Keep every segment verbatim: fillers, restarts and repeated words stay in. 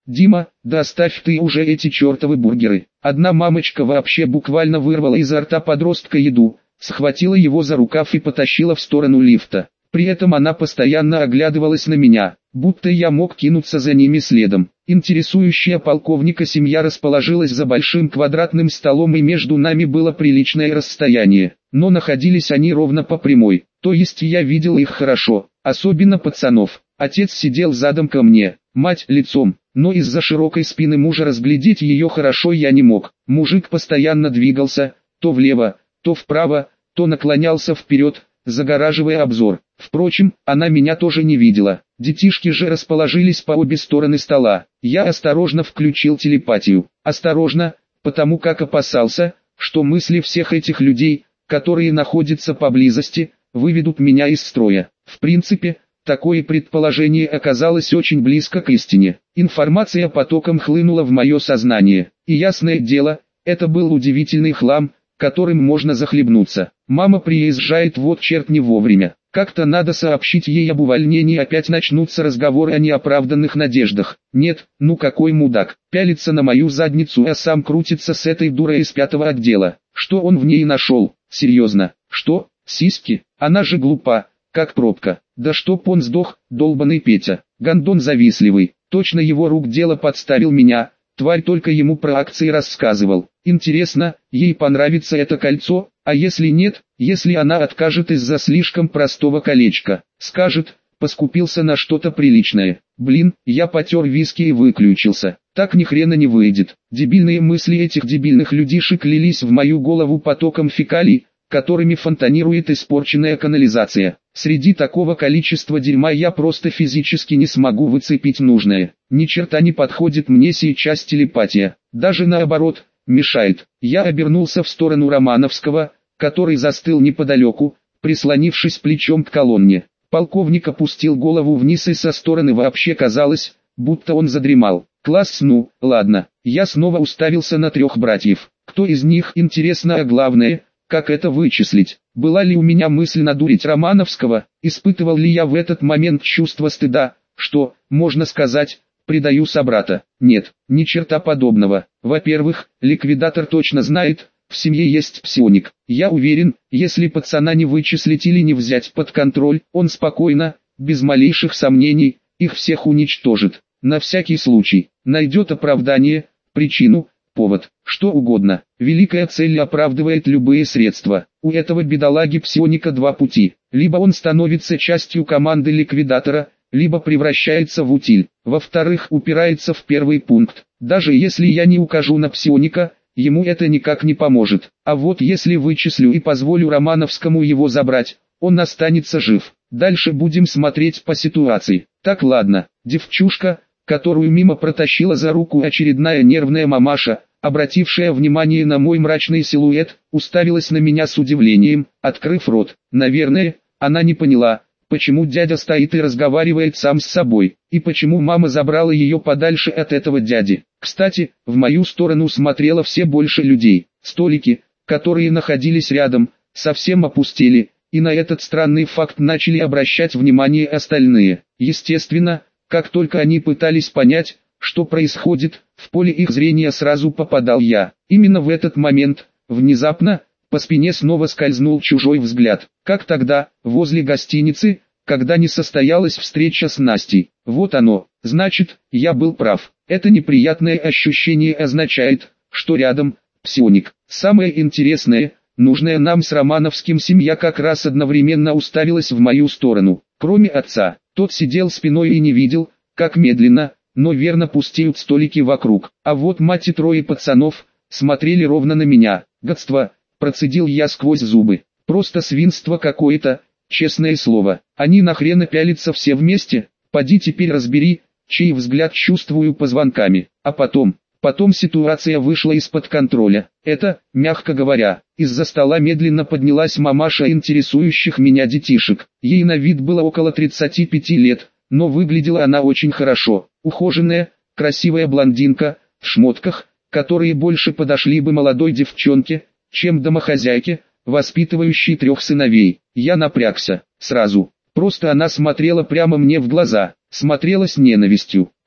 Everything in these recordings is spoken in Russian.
Дима, да оставь ты уже эти чертовы бургеры. Одна мамочка вообще буквально вырвала изо рта подростка еду, схватила его за рукав и потащила в сторону лифта. При этом она постоянно оглядывалась на меня, будто я мог кинуться за ними следом. Интересующая полковника семья расположилась за большим квадратным столом, и между нами было приличное расстояние. Но находились они ровно по прямой, то есть я видел их хорошо, особенно пацанов. Отец сидел задом ко мне, мать лицом, но из-за широкой спины мужа разглядеть ее хорошо я не мог. Мужик постоянно двигался, то влево, то вправо, то наклонялся вперед, загораживая обзор. Впрочем, она меня тоже не видела. Детишки же расположились по обе стороны стола. Я осторожно включил телепатию. Осторожно, потому как опасался, что мысли всех этих людей, которые находятся поблизости, выведут меня из строя. В принципе, такое предположение оказалось очень близко к истине. Информация потоком хлынула в мое сознание. И ясное дело, это был удивительный хлам, которым можно захлебнуться. Мама приезжает, вот черт не вовремя. Как-то надо сообщить ей об увольнении, опять начнутся разговоры о неоправданных надеждах. Нет, ну какой мудак, пялится на мою задницу, а сам крутится с этой дурой из пятого отдела. Что он в ней нашел? Серьезно? Что? Сиськи? Она же глупа, как пробка. Да чтоб он сдох, долбаный Петя. Гондон завистливый. Точно его рук дело подставил меня. Тварь только ему про акции рассказывал. Интересно, ей понравится это кольцо, а если нет, если она откажет из-за слишком простого колечка, скажет, поскупился на что-то приличное. Блин, я потер виски и выключился. Так ни хрена не выйдет. Дебильные мысли этих дебильных людишек лились в мою голову потоком фекалий, которыми фонтанирует испорченная канализация. Среди такого количества дерьма я просто физически не смогу выцепить нужное. Ни черта не подходит мне сейчас телепатия. Даже наоборот, мешает. Я обернулся в сторону Романовского, который застыл неподалеку, прислонившись плечом к колонне. Полковник опустил голову вниз, и со стороны вообще казалось, будто он задремал. Класс, ну, ладно. Я снова уставился на трех братьев. Кто из них, интересно, а главное, как это вычислить? Была ли у меня мысль надурить Романовского? Испытывал ли я в этот момент чувство стыда, что, можно сказать, предаю собрата? Нет, ни черта подобного. Во-первых, ликвидатор точно знает, в семье есть псионик. Я уверен, если пацана не вычислить или не взять под контроль, он спокойно, без малейших сомнений, их всех уничтожит. На всякий случай, найдет оправдание, причину, повод, что угодно. Великая цель оправдывает любые средства. У этого бедолаги псионика два пути. Либо он становится частью команды ликвидатора, либо превращается в утиль. Во-вторых, упирается в первый пункт. Даже если я не укажу на псионика, ему это никак не поможет. А вот если вычислю и позволю Романовскому его забрать, он останется жив. Дальше будем смотреть по ситуации. Так, ладно, девчушка, которую мимо протащила за руку очередная нервная мамаша, обратившая внимание на мой мрачный силуэт, уставилась на меня с удивлением, открыв рот. Наверное, она не поняла, почему дядя стоит и разговаривает сам с собой, и почему мама забрала ее подальше от этого дяди. Кстати, в мою сторону смотрело все больше людей. Столики, которые находились рядом, совсем опустели, и на этот странный факт начали обращать внимание остальные. Естественно, как только они пытались понять, что происходит, в поле их зрения сразу попадал я. Именно в этот момент, внезапно, по спине снова скользнул чужой взгляд. Как тогда, возле гостиницы, когда не состоялась встреча с Настей. Вот оно, значит, я был прав. Это неприятное ощущение означает, что рядом псионик. Самое интересное, нужная нам с Романовским семья как раз одновременно уставилась в мою сторону. Кроме отца, тот сидел спиной и не видел, как медленно, но верно пустеют столики вокруг. А вот мать и трое пацанов смотрели ровно на меня. Гадство, процедил я сквозь зубы. Просто свинство какое-то, честное слово. Они нахрена пялятся все вместе? Поди теперь разбери, чей взгляд чувствую позвонками. А потом, потом ситуация вышла из-под контроля. Это, мягко говоря, из-за стола медленно поднялась мамаша интересующих меня детишек. Ей на вид было около тридцати пяти лет, но выглядела она очень хорошо. Ухоженная, красивая блондинка, в шмотках, которые больше подошли бы молодой девчонке, чем домохозяйке, воспитывающей трех сыновей. Я напрягся, сразу. Просто она смотрела прямо мне в глаза, смотрела с ненавистью.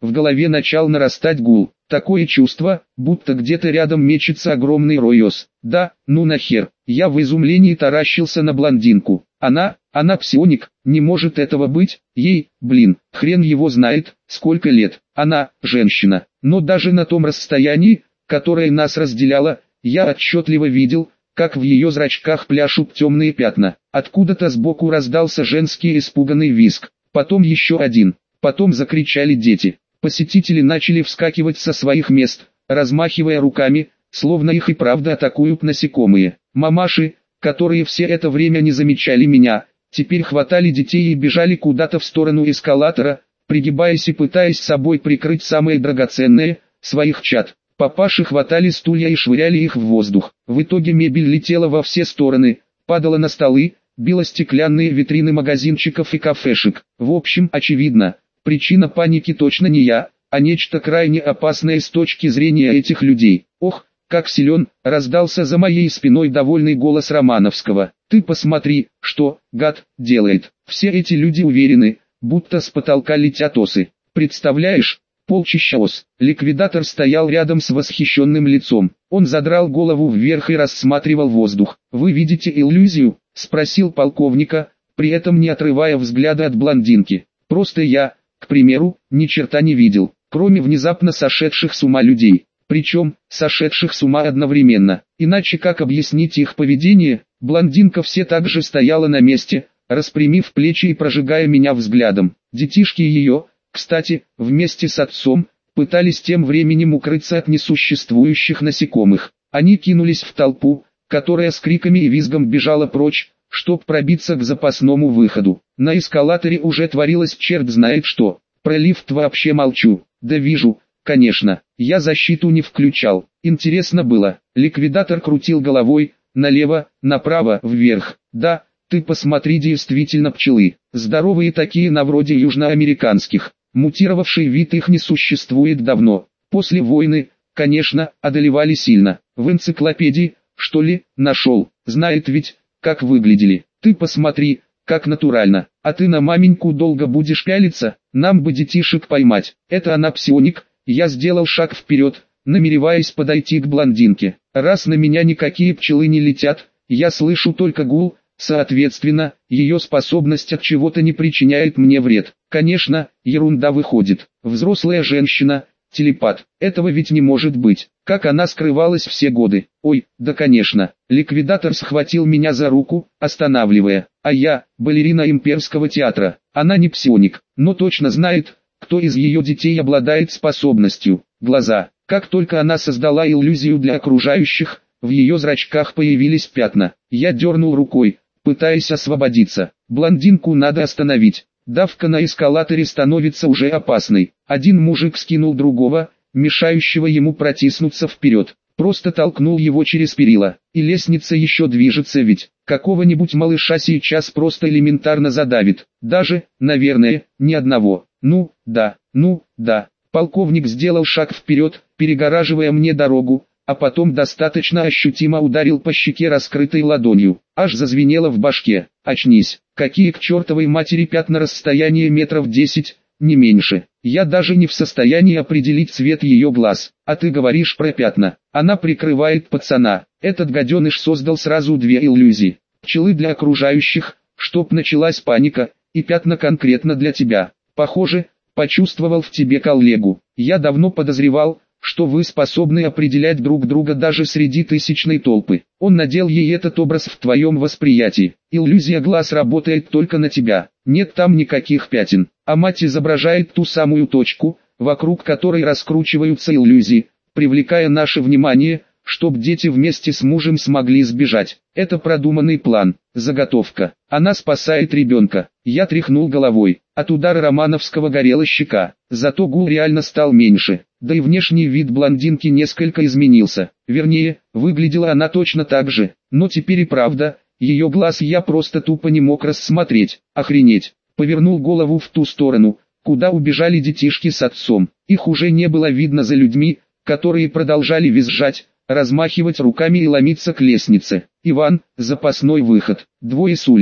В голове начал нарастать гул. Такое чувство, будто где-то рядом мечется огромный рой ос. Да, ну нахер. Я в изумлении таращился на блондинку. Она, она псионик, не может этого быть. Ей, блин, хрен его знает, сколько лет. Она, женщина. Но даже на том расстоянии, которое нас разделяло, я отчетливо видел, как в ее зрачках пляшут темные пятна. Откуда-то сбоку раздался женский испуганный визг. Потом еще один. Потом закричали дети. Посетители начали вскакивать со своих мест, размахивая руками, словно их и правда атакуют насекомые. Мамаши, которые все это время не замечали меня, теперь хватали детей и бежали куда-то в сторону эскалатора, пригибаясь и пытаясь собой прикрыть самые драгоценные, своих чад. Папаши хватали стулья и швыряли их в воздух. В итоге мебель летела во все стороны, падала на столы, била стеклянные витрины магазинчиков и кафешек. В общем, очевидно, причина паники точно не я, а нечто крайне опасное с точки зрения этих людей. Ох, как силен, раздался за моей спиной довольный голос Романовского. Ты посмотри, что, гад, делает. Все эти люди уверены, будто с потолка летят осы. Представляешь? Полчища ос. Ликвидатор стоял рядом с восхищенным лицом. Он задрал голову вверх и рассматривал воздух. «Вы видите иллюзию?» — спросил полковника, при этом не отрывая взгляда от блондинки. «Просто я, к примеру, ни черта не видел, кроме внезапно сошедших с ума людей. Причем, сошедших с ума одновременно. Иначе как объяснить их поведение?» Блондинка все так же стояла на месте, распрямив плечи и прожигая меня взглядом. Детишки ее, кстати, вместе с отцом, пытались тем временем укрыться от несуществующих насекомых. Они кинулись в толпу, которая с криками и визгом бежала прочь, чтоб пробиться к запасному выходу. На эскалаторе уже творилось черт знает что. Про лифт вообще молчу. Да вижу, конечно, я защиту не включал. Интересно было. Ликвидатор крутил головой, налево, направо, вверх. Да, ты посмотри, действительно пчелы. Здоровые такие на вроде южноамериканских. Мутировавший вид их не существует давно. После войны, конечно, одолевали сильно. В энциклопедии, что ли, нашел. Знает ведь, как выглядели. Ты посмотри, как натурально. А ты на маменьку долго будешь пялиться? Нам бы детишек поймать. Это она псионик. Я сделал шаг вперед, намереваясь подойти к блондинке. Раз на меня никакие пчелы не летят, я слышу только гул. Соответственно, ее способность от чего-то не причиняет мне вред. Конечно, ерунда выходит. Взрослая женщина, телепат. Этого ведь не может быть. Как она скрывалась все годы? Ой, да конечно. Ликвидатор схватил меня за руку, останавливая. А я, балерина имперского театра. Она не псионик, но точно знает, кто из ее детей обладает способностью. Глаза. Как только она создала иллюзию для окружающих, в ее зрачках появились пятна. Я дернул рукой, пытаясь освободиться. Блондинку надо остановить. Давка на эскалаторе становится уже опасной. Один мужик скинул другого, мешающего ему протиснуться вперед. Просто толкнул его через перила. И лестница еще движется ведь. Какого-нибудь малыша сейчас просто элементарно задавит. Даже, наверное, ни одного. Ну, да, ну, да. Полковник сделал шаг вперед, перегораживая мне дорогу, а потом достаточно ощутимо ударил по щеке раскрытой ладонью. Аж зазвенело в башке. Очнись. Какие к чертовой матери пятна, расстояние метров десять, не меньше. Я даже не в состоянии определить цвет ее глаз. А ты говоришь про пятна. Она прикрывает пацана. Этот гаденыш создал сразу две иллюзии. Пчелы для окружающих, чтоб началась паника, и пятна конкретно для тебя. Похоже, почувствовал в тебе коллегу. Я давно подозревал, что вы способны определять друг друга даже среди тысячной толпы. Он надел ей этот образ в твоем восприятии. Иллюзия глаз работает только на тебя. Нет там никаких пятен. А мать изображает ту самую точку, вокруг которой раскручиваются иллюзии, привлекая наше внимание, чтоб дети вместе с мужем смогли сбежать. Это продуманный план, заготовка. Она спасает ребенка. Я тряхнул головой. От удара Романовского горела щека. Зато гул реально стал меньше. Да и внешний вид блондинки несколько изменился. Вернее, выглядела она точно так же. Но теперь и правда, ее глаз я просто тупо не мог рассмотреть. Охренеть. Повернул голову в ту сторону, куда убежали детишки с отцом. Их уже не было видно за людьми, которые продолжали визжать, размахивать руками и ломиться к лестнице. Иван, запасной выход. Двое с улицы.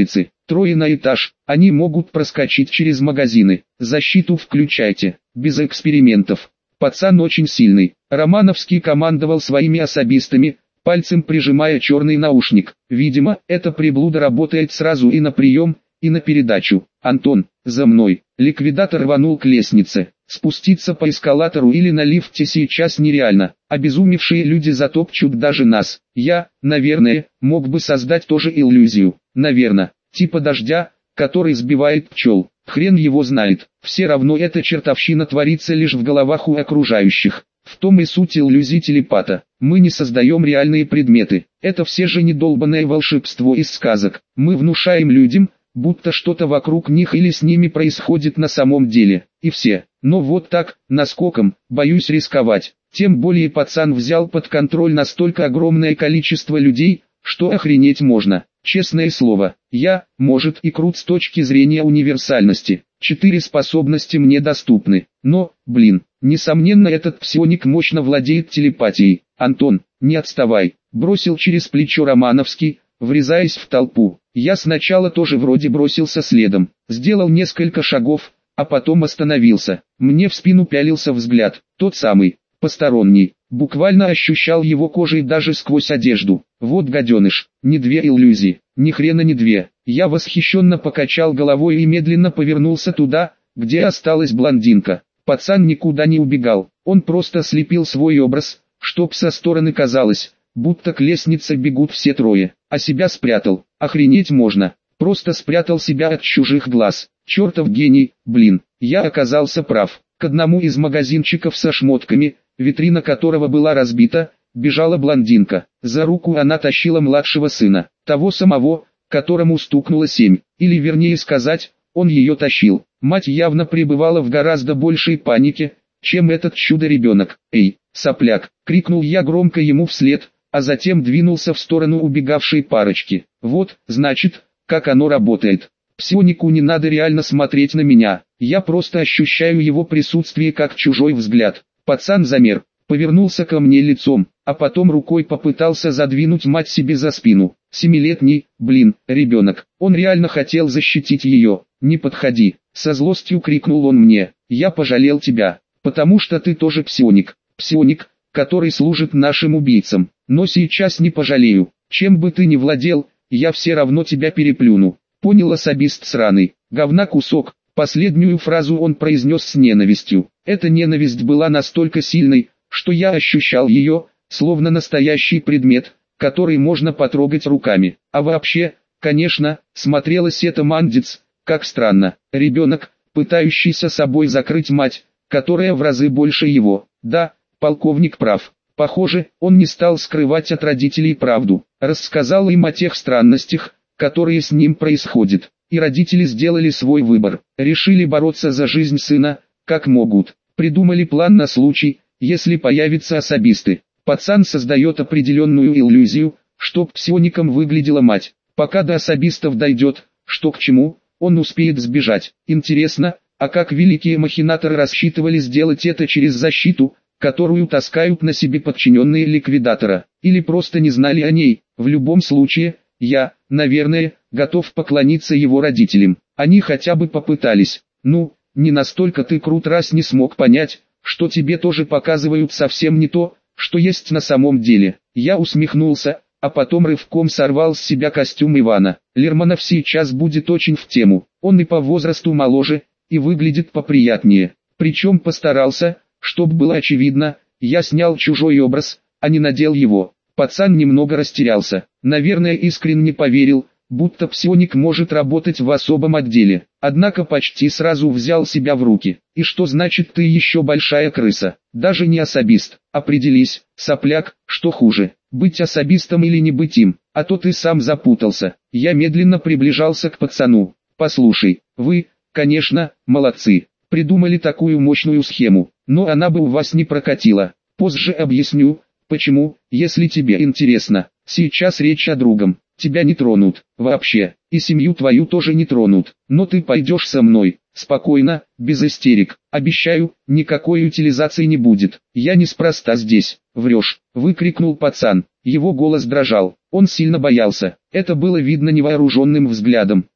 Трое на этаж, они могут проскочить через магазины. Защиту включайте, без экспериментов. Пацан очень сильный. Романовский командовал своими особистами, пальцем прижимая черный наушник. Видимо, эта приблуда работает сразу и на прием, и на передачу. Антон, за мной. Ликвидатор рванул к лестнице. Спуститься по эскалатору или на лифте сейчас нереально. Обезумевшие люди затопчут даже нас. Я, наверное, мог бы создать тоже иллюзию. Наверное, типа дождя, который сбивает пчел. Хрен его знает. Все равно эта чертовщина творится лишь в головах у окружающих. В том и суть иллюзий телепата. Мы не создаем реальные предметы. Это все же недолбанное волшебство из сказок. Мы внушаем людям, будто что-то вокруг них или с ними происходит на самом деле. И все. Но вот так, наскоком, боюсь рисковать. Тем более пацан взял под контроль настолько огромное количество людей, что охренеть можно. Честное слово, я, может, и крут с точки зрения универсальности. Четыре способности мне доступны. Но, блин, несомненно этот псионик мощно владеет телепатией. Антон, не отставай, бросил через плечо Романовский, врезаясь в толпу. Я сначала тоже вроде бросился следом, сделал несколько шагов, а потом остановился. Мне в спину пялился взгляд, тот самый, посторонний. Буквально ощущал его кожей даже сквозь одежду. Вот гаденыш, не две иллюзии, ни хрена не две. Я восхищенно покачал головой и медленно повернулся туда, где осталась блондинка. Пацан никуда не убегал, он просто слепил свой образ, чтоб со стороны казалось, будто к лестнице бегут все трое, а себя спрятал. Охренеть можно, просто спрятал себя от чужих глаз. Чертов гений, блин, я оказался прав. К одному из магазинчиков со шмотками, витрина которого была разбита, бежала блондинка. За руку она тащила младшего сына, того самого, которому стукнуло семь, или вернее сказать, он ее тащил. Мать явно пребывала в гораздо большей панике, чем этот чудо-ребенок. «Эй, сопляк!» — крикнул я громко ему вслед, а затем двинулся в сторону убегавшей парочки. Вот, значит, как оно работает. Псионику не надо реально смотреть на меня, я просто ощущаю его присутствие как чужой взгляд. Пацан замер, повернулся ко мне лицом, а потом рукой попытался задвинуть мать себе за спину. Семилетний, блин, ребенок, он реально хотел защитить ее. «Не подходи», — со злостью крикнул он мне, — «я пожалел тебя, потому что ты тоже псионик, псионик, который служит нашим убийцам, но сейчас не пожалею, чем бы ты ни владел, я все равно тебя переплюну». Понял особист сраный, говна кусок. Последнюю фразу он произнес с ненавистью. Эта ненависть была настолько сильной, что я ощущал ее, словно настоящий предмет, который можно потрогать руками. А вообще, конечно, смотрелось это мандец, как странно. Ребенок, пытающийся собой закрыть мать, которая в разы больше его. Да, полковник прав. Похоже, он не стал скрывать от родителей правду. Рассказал им о тех странностях, которые с ним происходят. И родители сделали свой выбор. Решили бороться за жизнь сына, как могут. Придумали план на случай, если появятся особисты. Пацан создает определенную иллюзию, чтоб псиоником выглядела мать. Пока до особистов дойдет, что к чему, он успеет сбежать. Интересно, а как великие махинаторы рассчитывали сделать это через защиту, которую таскают на себе подчиненные ликвидатора? Или просто не знали о ней? В любом случае, я, наверное, готов поклониться его родителям. Они хотя бы попытались. Ну, не настолько ты крут, раз не смог понять, что тебе тоже показывают совсем не то, что есть на самом деле. Я усмехнулся, а потом рывком сорвал с себя костюм Ивана. Лермонов сейчас будет очень в тему. Он и по возрасту моложе, и выглядит поприятнее. Причем постарался, чтоб было очевидно, я снял чужой образ, а не надел его. Пацан немного растерялся. Наверное, искренне поверил, будто псионик может работать в особом отделе. Однако почти сразу взял себя в руки. И что значит ты еще большая крыса? Даже не особист. Определись, сопляк, что хуже, быть особистом или не быть им? А то ты сам запутался. Я медленно приближался к пацану. Послушай, вы, конечно, молодцы. Придумали такую мощную схему, но она бы у вас не прокатила. Позже объясню, почему, если тебе интересно. Сейчас речь о другом. Тебя не тронут, вообще, и семью твою тоже не тронут, но ты пойдешь со мной, спокойно, без истерик, обещаю, никакой утилизации не будет, я неспроста здесь, врешь, выкрикнул пацан, его голос дрожал, он сильно боялся, это было видно невооруженным взглядом,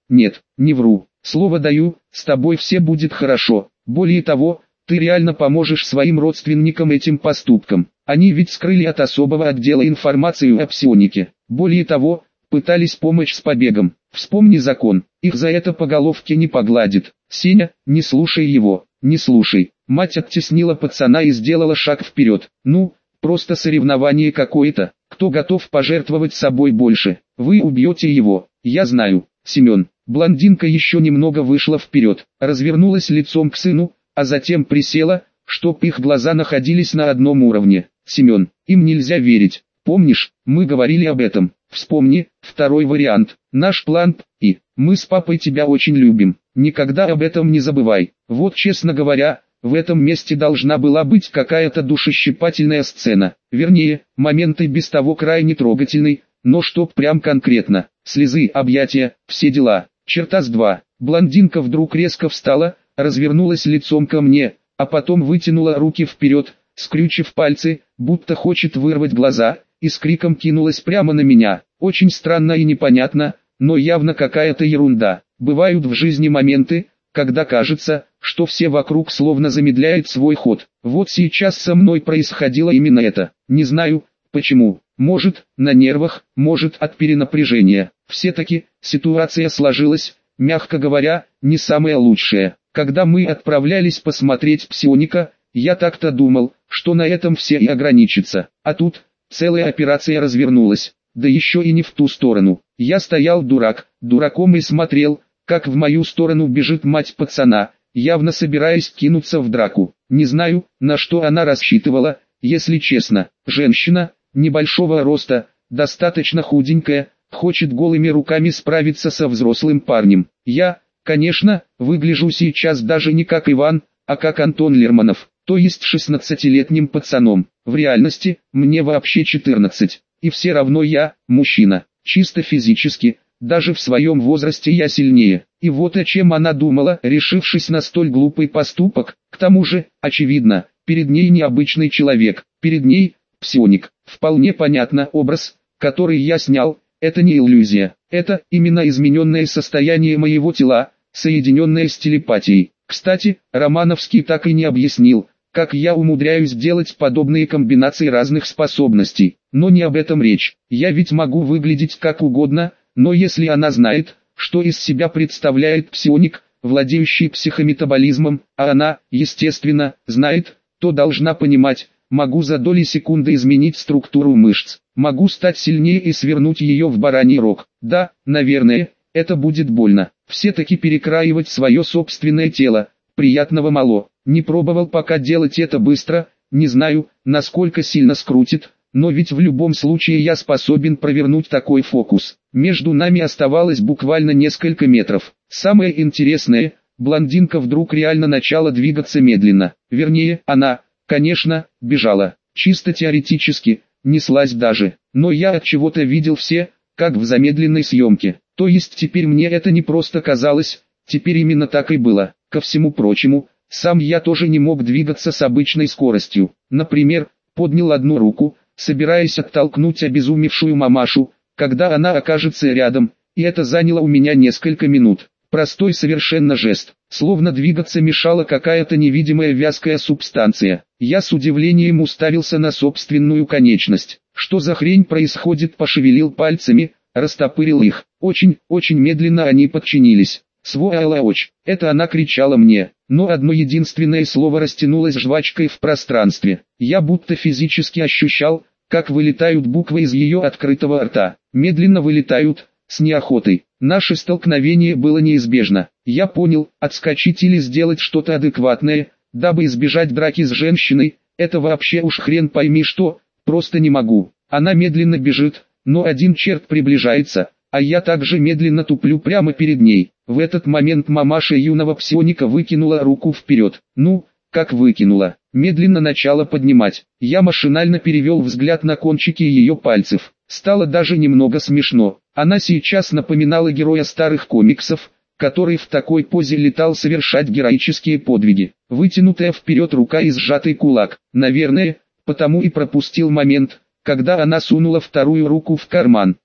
Нет, не вру. Слово даю, с тобой все будет хорошо. Более того, ты реально поможешь своим родственникам этим поступкам. Они ведь скрыли от особого отдела информацию о псионике. Более того, пытались помочь с побегом. Вспомни закон, их за это по головке не погладит. Сеня, не слушай его, не слушай. Мать оттеснила пацана и сделала шаг вперед. Ну, просто соревнование какое-то. Кто готов пожертвовать собой больше? Вы убьете его, я знаю. Семен. Блондинка еще немного вышла вперед, развернулась лицом к сыну, а затем присела, чтоб их глаза находились на одном уровне. Семен, им нельзя верить. Помнишь, мы говорили об этом. Вспомни, второй вариант. Наш план, и мы с папой тебя очень любим. Никогда об этом не забывай. Вот честно говоря, в этом месте должна была быть какая-то душещипательная сцена. Вернее, моменты без того крайне трогательный, но чтоб прям конкретно. Слезы, объятия, все дела. Черта с два. Блондинка вдруг резко встала, развернулась лицом ко мне, а потом вытянула руки вперед, скрючив пальцы, будто хочет вырвать глаза, и с криком кинулась прямо на меня. Очень странно и непонятно, но явно какая-то ерунда. Бывают в жизни моменты, когда кажется, что все вокруг словно замедляют свой ход. Вот сейчас со мной происходило именно это. Не знаю, почему. Может, на нервах, может от перенапряжения. Все-таки, ситуация сложилась, мягко говоря, не самая лучшая. Когда мы отправлялись посмотреть псионика, я так-то думал, что на этом все и ограничится. А тут, целая операция развернулась, да еще и не в ту сторону. Я стоял дурак, дураком и смотрел, как в мою сторону бежит мать пацана, явно собираясь кинуться в драку. Не знаю, на что она рассчитывала, если честно. Женщина, небольшого роста, достаточно худенькая, хочет голыми руками справиться со взрослым парнем. Я, конечно, выгляжу сейчас даже не как Иван, а как Антон Лермонов, то есть шестнадцатилетним пацаном. В реальности, мне вообще четырнадцать, и все равно я, мужчина, чисто физически, даже в своем возрасте я сильнее. И вот о чем она думала, решившись на столь глупый поступок. К тому же, очевидно, перед ней необычный человек, перед ней псионик. Вполне понятно, образ, который я снял, это не иллюзия, это именно измененное состояние моего тела, соединенное с телепатией. Кстати, Романовский так и не объяснил, как я умудряюсь делать подобные комбинации разных способностей. Но не об этом речь. Я ведь могу выглядеть как угодно, но если она знает, что из себя представляет псионик, владеющий психометаболизмом, а она, естественно, знает, то должна понимать, могу за доли секунды изменить структуру мышц, могу стать сильнее и свернуть ее в бараний рог. Да, наверное, это будет больно. Все-таки перекраивать свое собственное тело, приятного мало. Не пробовал пока делать это быстро, не знаю, насколько сильно скрутит, но ведь в любом случае я способен провернуть такой фокус. Между нами оставалось буквально несколько метров. Самое интересное, блондинка вдруг реально начала двигаться медленно. Вернее, она, конечно, бежала. Чисто теоретически, неслась даже. Но я от чего-то видел все, как в замедленной съемке. То есть теперь мне это не просто казалось, теперь именно так и было. Ко всему прочему, сам я тоже не мог двигаться с обычной скоростью. Например, поднял одну руку, собираясь оттолкнуть обезумевшую мамашу, когда она окажется рядом, и это заняло у меня несколько минут. Простой совершенно жест, словно двигаться мешала какая-то невидимая вязкая субстанция. Я с удивлением уставился на собственную конечность. Что за хрень происходит? Пошевелил пальцами, растопырил их. Очень, очень медленно они подчинились. «Сволочь!» — это она кричала мне, но одно единственное слово растянулось жвачкой в пространстве. Я будто физически ощущал, как вылетают буквы из ее открытого рта. Медленно вылетают, с неохотой. Наше столкновение было неизбежно. Я понял, отскочить или сделать что-то адекватное, дабы избежать драки с женщиной, это вообще уж хрен пойми что, просто не могу. Она медленно бежит, но один черт приближается, а я также медленно туплю прямо перед ней. В этот момент мамаша юного псионика выкинула руку вперед. Ну, как выкинула, медленно начала поднимать. Я машинально перевел взгляд на кончики ее пальцев. Стало даже немного смешно. Она сейчас напоминала героя старых комиксов, который в такой позе летал совершать героические подвиги. Вытянутая вперед рука и сжатый кулак. Наверное, потому и пропустил момент, когда она сунула вторую руку в карман.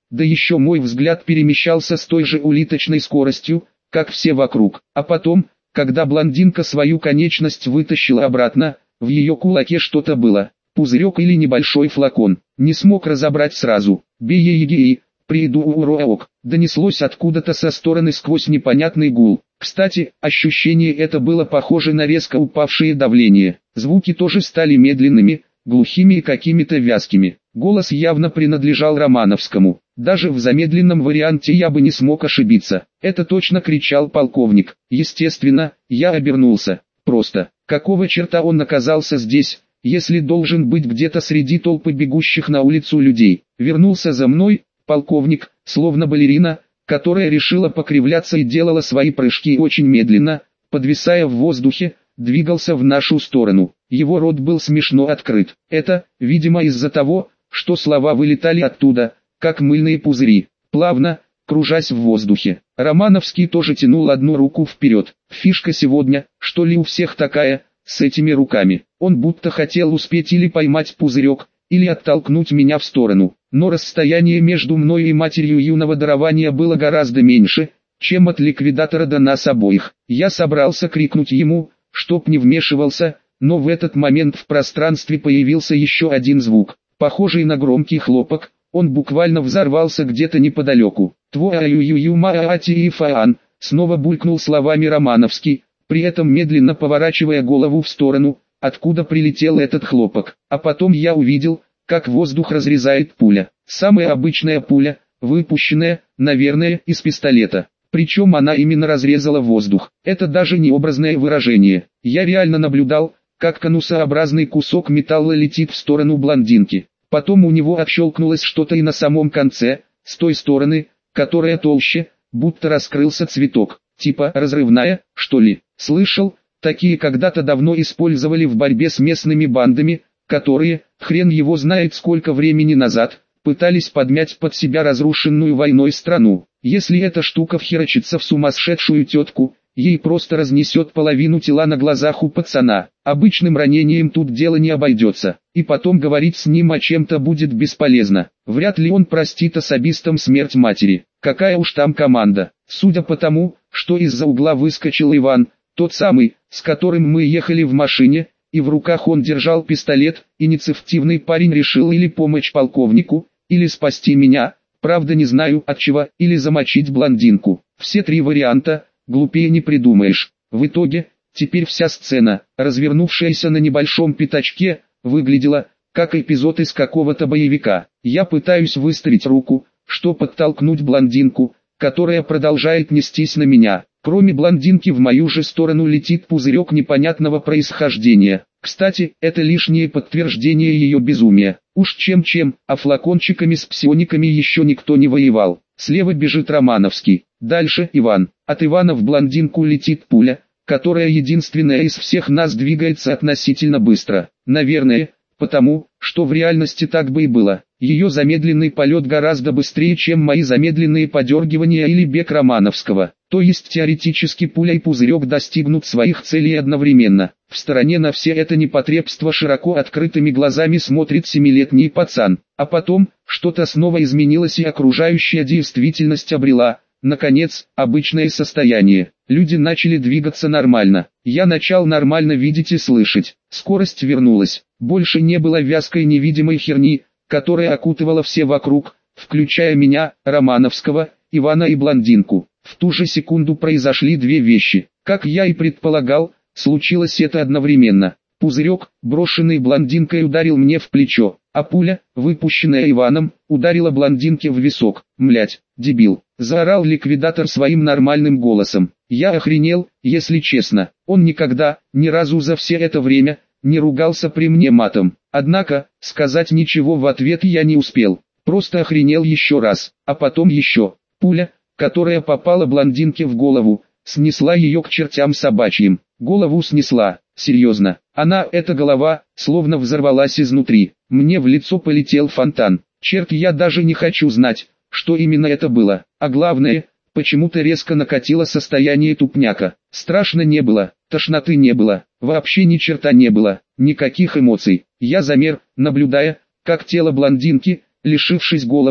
да еще мой взгляд перемещался с той же улиточной скоростью, как все вокруг. А потом, когда блондинка свою конечность вытащила обратно, в ее кулаке что-то было, пузырек или небольшой флакон, не смог разобрать сразу. «Бей-ей-ей, приду уроок», донеслось откуда-то со стороны сквозь непонятный гул. Кстати, ощущение это было похоже на резко упавшее давление. Звуки тоже стали медленными, глухими и какими-то вязкими. Голос явно принадлежал Романовскому. Даже в замедленном варианте я бы не смог ошибиться. Это точно кричал полковник. Естественно, я обернулся. Просто, какого черта он оказался здесь, если должен быть где-то среди толпы бегущих на улицу людей? Вернулся за мной, полковник, словно балерина, которая решила покривляться и делала свои прыжки очень медленно, подвисая в воздухе, двигался в нашу сторону. Его рот был смешно открыт. Это, видимо, из-за того, что слова вылетали оттуда, как мыльные пузыри, плавно, кружась в воздухе. Романовский тоже тянул одну руку вперед. Фишка сегодня, что ли, у всех такая, с этими руками. Он будто хотел успеть или поймать пузырек, или оттолкнуть меня в сторону. Но расстояние между мной и матерью юного дарования было гораздо меньше, чем от ликвидатора до нас обоих. Я собрался крикнуть ему, чтоб не вмешивался, но в этот момент в пространстве появился еще один звук, похожий на громкий хлопок. Он буквально взорвался где-то неподалеку. «Твой аю-ю-ю-ма-ати-и-фаан», снова булькнул словами Романовский, при этом медленно поворачивая голову в сторону, откуда прилетел этот хлопок. А потом я увидел, как воздух разрезает пуля. Самая обычная пуля, выпущенная, наверное, из пистолета. Причем она именно разрезала воздух. Это даже не образное выражение. Я реально наблюдал, как конусообразный кусок металла летит в сторону блондинки. Потом у него отщелкнулось что-то и на самом конце, с той стороны, которая толще, будто раскрылся цветок. Типа разрывная, что ли? Слышал, такие когда-то давно использовали в борьбе с местными бандами, которые, хрен его знает сколько времени назад, пытались подмять под себя разрушенную войной страну. Если эта штука вхерачится в сумасшедшую тетку, ей просто разнесет половину тела на глазах у пацана. Обычным ранением тут дело не обойдется, и потом говорить с ним о чем-то будет бесполезно. Вряд ли он простит особистам смерть матери. Какая уж там команда. Судя по тому, что из-за угла выскочил Иван, тот самый, с которым мы ехали в машине, и в руках он держал пистолет, инициативный парень решил или помочь полковнику, или спасти меня, правда не знаю от чего, или замочить блондинку. Все три варианта, глупее не придумаешь. В итоге, теперь вся сцена, развернувшаяся на небольшом пятачке, выглядела, как эпизод из какого-то боевика. Я пытаюсь выставить руку, что подтолкнуть блондинку, которая продолжает нестись на меня. Кроме блондинки в мою же сторону летит пузырек непонятного происхождения. Кстати, это лишнее подтверждение ее безумия. Уж чем-чем, а флакончиками с псиониками еще никто не воевал. Слева бежит Романовский, дальше Иван. От Ивана в блондинку летит пуля, которая единственная из всех нас двигается относительно быстро. Наверное, потому, что в реальности так бы и было. Ее замедленный полет гораздо быстрее, чем мои замедленные подергивания или бег Романовского. То есть теоретически пуля и пузырек достигнут своих целей одновременно. В стороне на все это непотребство широко открытыми глазами смотрит семилетний пацан. А потом, что-то снова изменилось и окружающая действительность обрела, наконец, обычное состояние. Люди начали двигаться нормально. Я начал нормально видеть и слышать. Скорость вернулась. Больше не было вязкой невидимой херни, которая окутывала все вокруг, включая меня, Романовского, Ивана и блондинку. В ту же секунду произошли две вещи. Как я и предполагал, случилось это одновременно. Пузырек, брошенный блондинкой, ударил мне в плечо, а пуля, выпущенная Иваном, ударила блондинке в висок. «Млять, дебил!» — заорал ликвидатор своим нормальным голосом. Я охренел, если честно. Он никогда, ни разу за все это время, не ругался при мне матом. Однако, сказать ничего в ответ я не успел. Просто охренел еще раз, а потом еще. Пуля, которая попала блондинке в голову, снесла ее к чертям собачьим. Голову снесла, серьезно. Она, эта голова, словно взорвалась изнутри. Мне в лицо полетел фонтан. Черт, я даже не хочу знать, что именно это было. А главное, почему-то резко накатило состояние тупняка. Страшно не было, тошноты не было, вообще ни черта не было, никаких эмоций. Я замер, наблюдая, как тело блондинки, лишившись головы,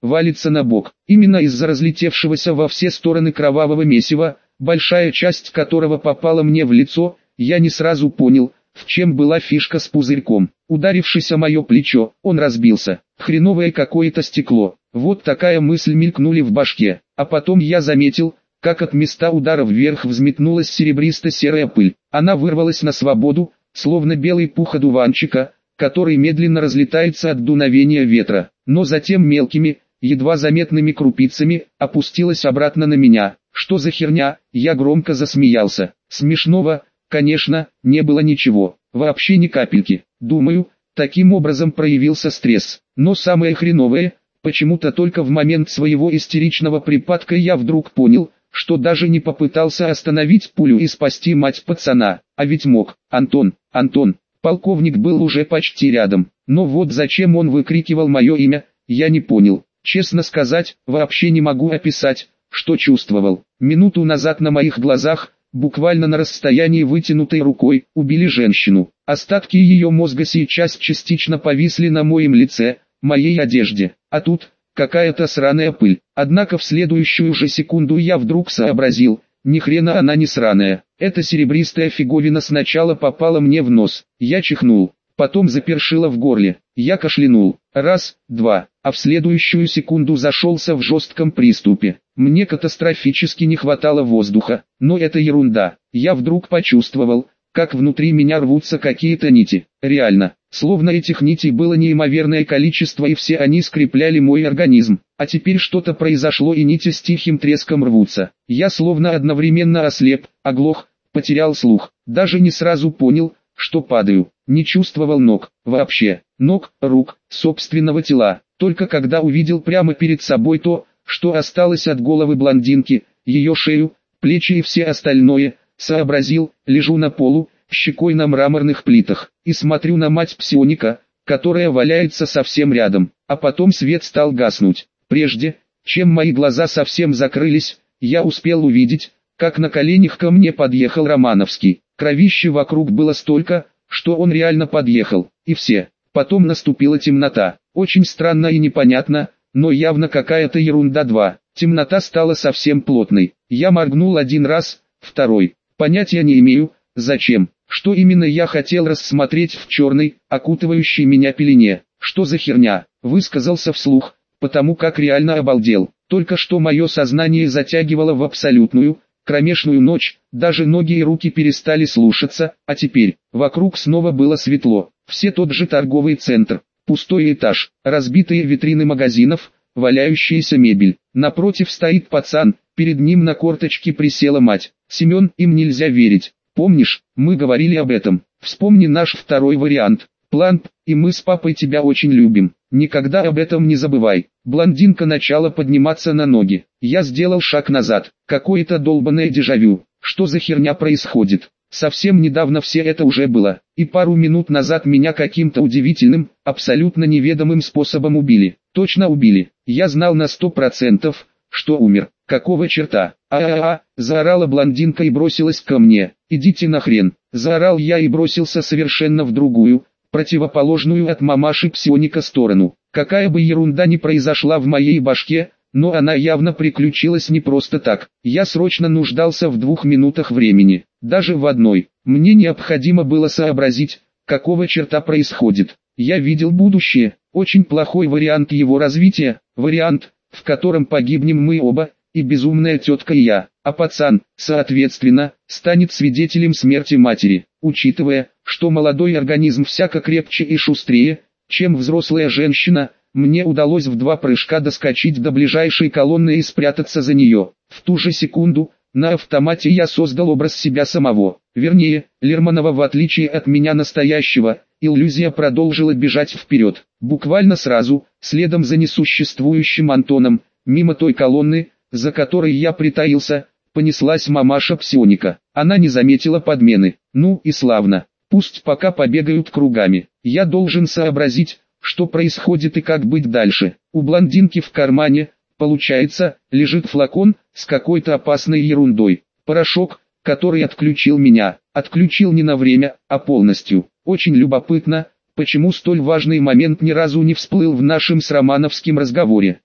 валится на бок. Именно из-за разлетевшегося во все стороны кровавого месива, большая часть которого попала мне в лицо, я не сразу понял, в чем была фишка с пузырьком. Ударившись о мое плечо, он разбился. Хреновое какое-то стекло. Вот такая мысль мелькнули в башке. А потом я заметил, как от места удара вверх взметнулась серебристо-серая пыль. Она вырвалась на свободу, словно белый пух одуванчика, который медленно разлетается от дуновения ветра, но затем мелкими, едва заметными крупицами, опустилась обратно на меня. Что за херня? Я громко засмеялся. Смешного, конечно, не было ничего, вообще ни капельки. Думаю, таким образом проявился стресс. Но самое хреновое, почему-то только в момент своего истеричного припадка я вдруг понял, что даже не попытался остановить пулю и спасти мать пацана, а ведь мог. Антон, Антон, полковник был уже почти рядом, но вот зачем он выкрикивал мое имя, я не понял. Честно сказать, вообще не могу описать, что чувствовал. Минуту назад на моих глазах, буквально на расстоянии вытянутой рукой, убили женщину. Остатки ее мозга сейчас частично повисли на моем лице, моей одежде, а тут какая-то сраная пыль. Однако в следующую же секунду я вдруг сообразил, ни хрена она не сраная. Эта серебристая фиговина сначала попала мне в нос, я чихнул, потом запершило в горле, я кашлянул, раз, два, а в следующую секунду зашелся в жестком приступе. Мне катастрофически не хватало воздуха, но это ерунда. Я вдруг почувствовал, как внутри меня рвутся какие-то нити. Реально, словно этих нитей было неимоверное количество и все они скрепляли мой организм. А теперь что-то произошло и нити с тихим треском рвутся. Я словно одновременно ослеп, оглох, потерял слух. Даже не сразу понял, что падаю. Не чувствовал ног, вообще, ног, рук, собственного тела. Только когда увидел прямо перед собой то, что осталось от головы блондинки, ее шею, плечи и все остальное, сообразил, лежу на полу, щекой на мраморных плитах, и смотрю на мать псионика, которая валяется совсем рядом. А потом свет стал гаснуть. Прежде, чем мои глаза совсем закрылись, я успел увидеть, как на коленях ко мне подъехал Романовский. Кровищи вокруг было столько, что он реально подъехал, и все. Потом наступила темнота. Очень странно и непонятно, но явно какая-то ерунда. Два. Темнота стала совсем плотной. Я моргнул один раз, второй. Понятия не имею, зачем, что именно я хотел рассмотреть в черной, окутывающей меня пелене. Что за херня, высказался вслух, потому как реально обалдел. Только что мое сознание затягивало в абсолютную, кромешную ночь, даже ноги и руки перестали слушаться, а теперь, вокруг снова было светло. Все тот же торговый центр, пустой этаж, разбитые витрины магазинов, валяющаяся мебель. Напротив стоит пацан, перед ним на корточке присела мать. Семен, им нельзя верить. Помнишь, мы говорили об этом. Вспомни наш второй вариант. План, и мы с папой тебя очень любим. Никогда об этом не забывай. Блондинка начала подниматься на ноги. Я сделал шаг назад. Какое-то долбанное дежавю. Что за херня происходит? Совсем недавно все это уже было. И пару минут назад меня каким-то удивительным, абсолютно неведомым способом убили. Точно убили. Я знал на сто процентов, что умер. Какого черта? А-а-а, заорала блондинка и бросилась ко мне. Идите нахрен. Заорал я и бросился совершенно в другую, противоположную от мамаши псионика сторону. Какая бы ерунда ни произошла в моей башке, но она явно приключилась не просто так. Я срочно нуждался в двух минутах времени, даже в одной. Мне необходимо было сообразить, какого черта происходит. Я видел будущее, очень плохой вариант его развития, вариант, в котором погибнем мы оба, и безумная тетка и я, а пацан, соответственно, станет свидетелем смерти матери, учитывая, что молодой организм всяко крепче и шустрее, чем взрослая женщина. Мне удалось в два прыжка доскочить до ближайшей колонны и спрятаться за нее. В ту же секунду, на автомате я создал образ себя самого. Вернее, Лермонова, в отличие от меня настоящего, иллюзия продолжила бежать вперед. Буквально сразу, следом за несуществующим Антоном, мимо той колонны, за которой я притаился, понеслась мамаша псионика. Она не заметила подмены. Ну и славно. Пусть пока побегают кругами. Я должен сообразить, что происходит и как быть дальше. У блондинки в кармане, получается, лежит флакон с какой-то опасной ерундой. Порошок, который отключил меня. Отключил не на время, а полностью. Очень любопытно, почему столь важный момент ни разу не всплыл в нашем с Романовским разговоре.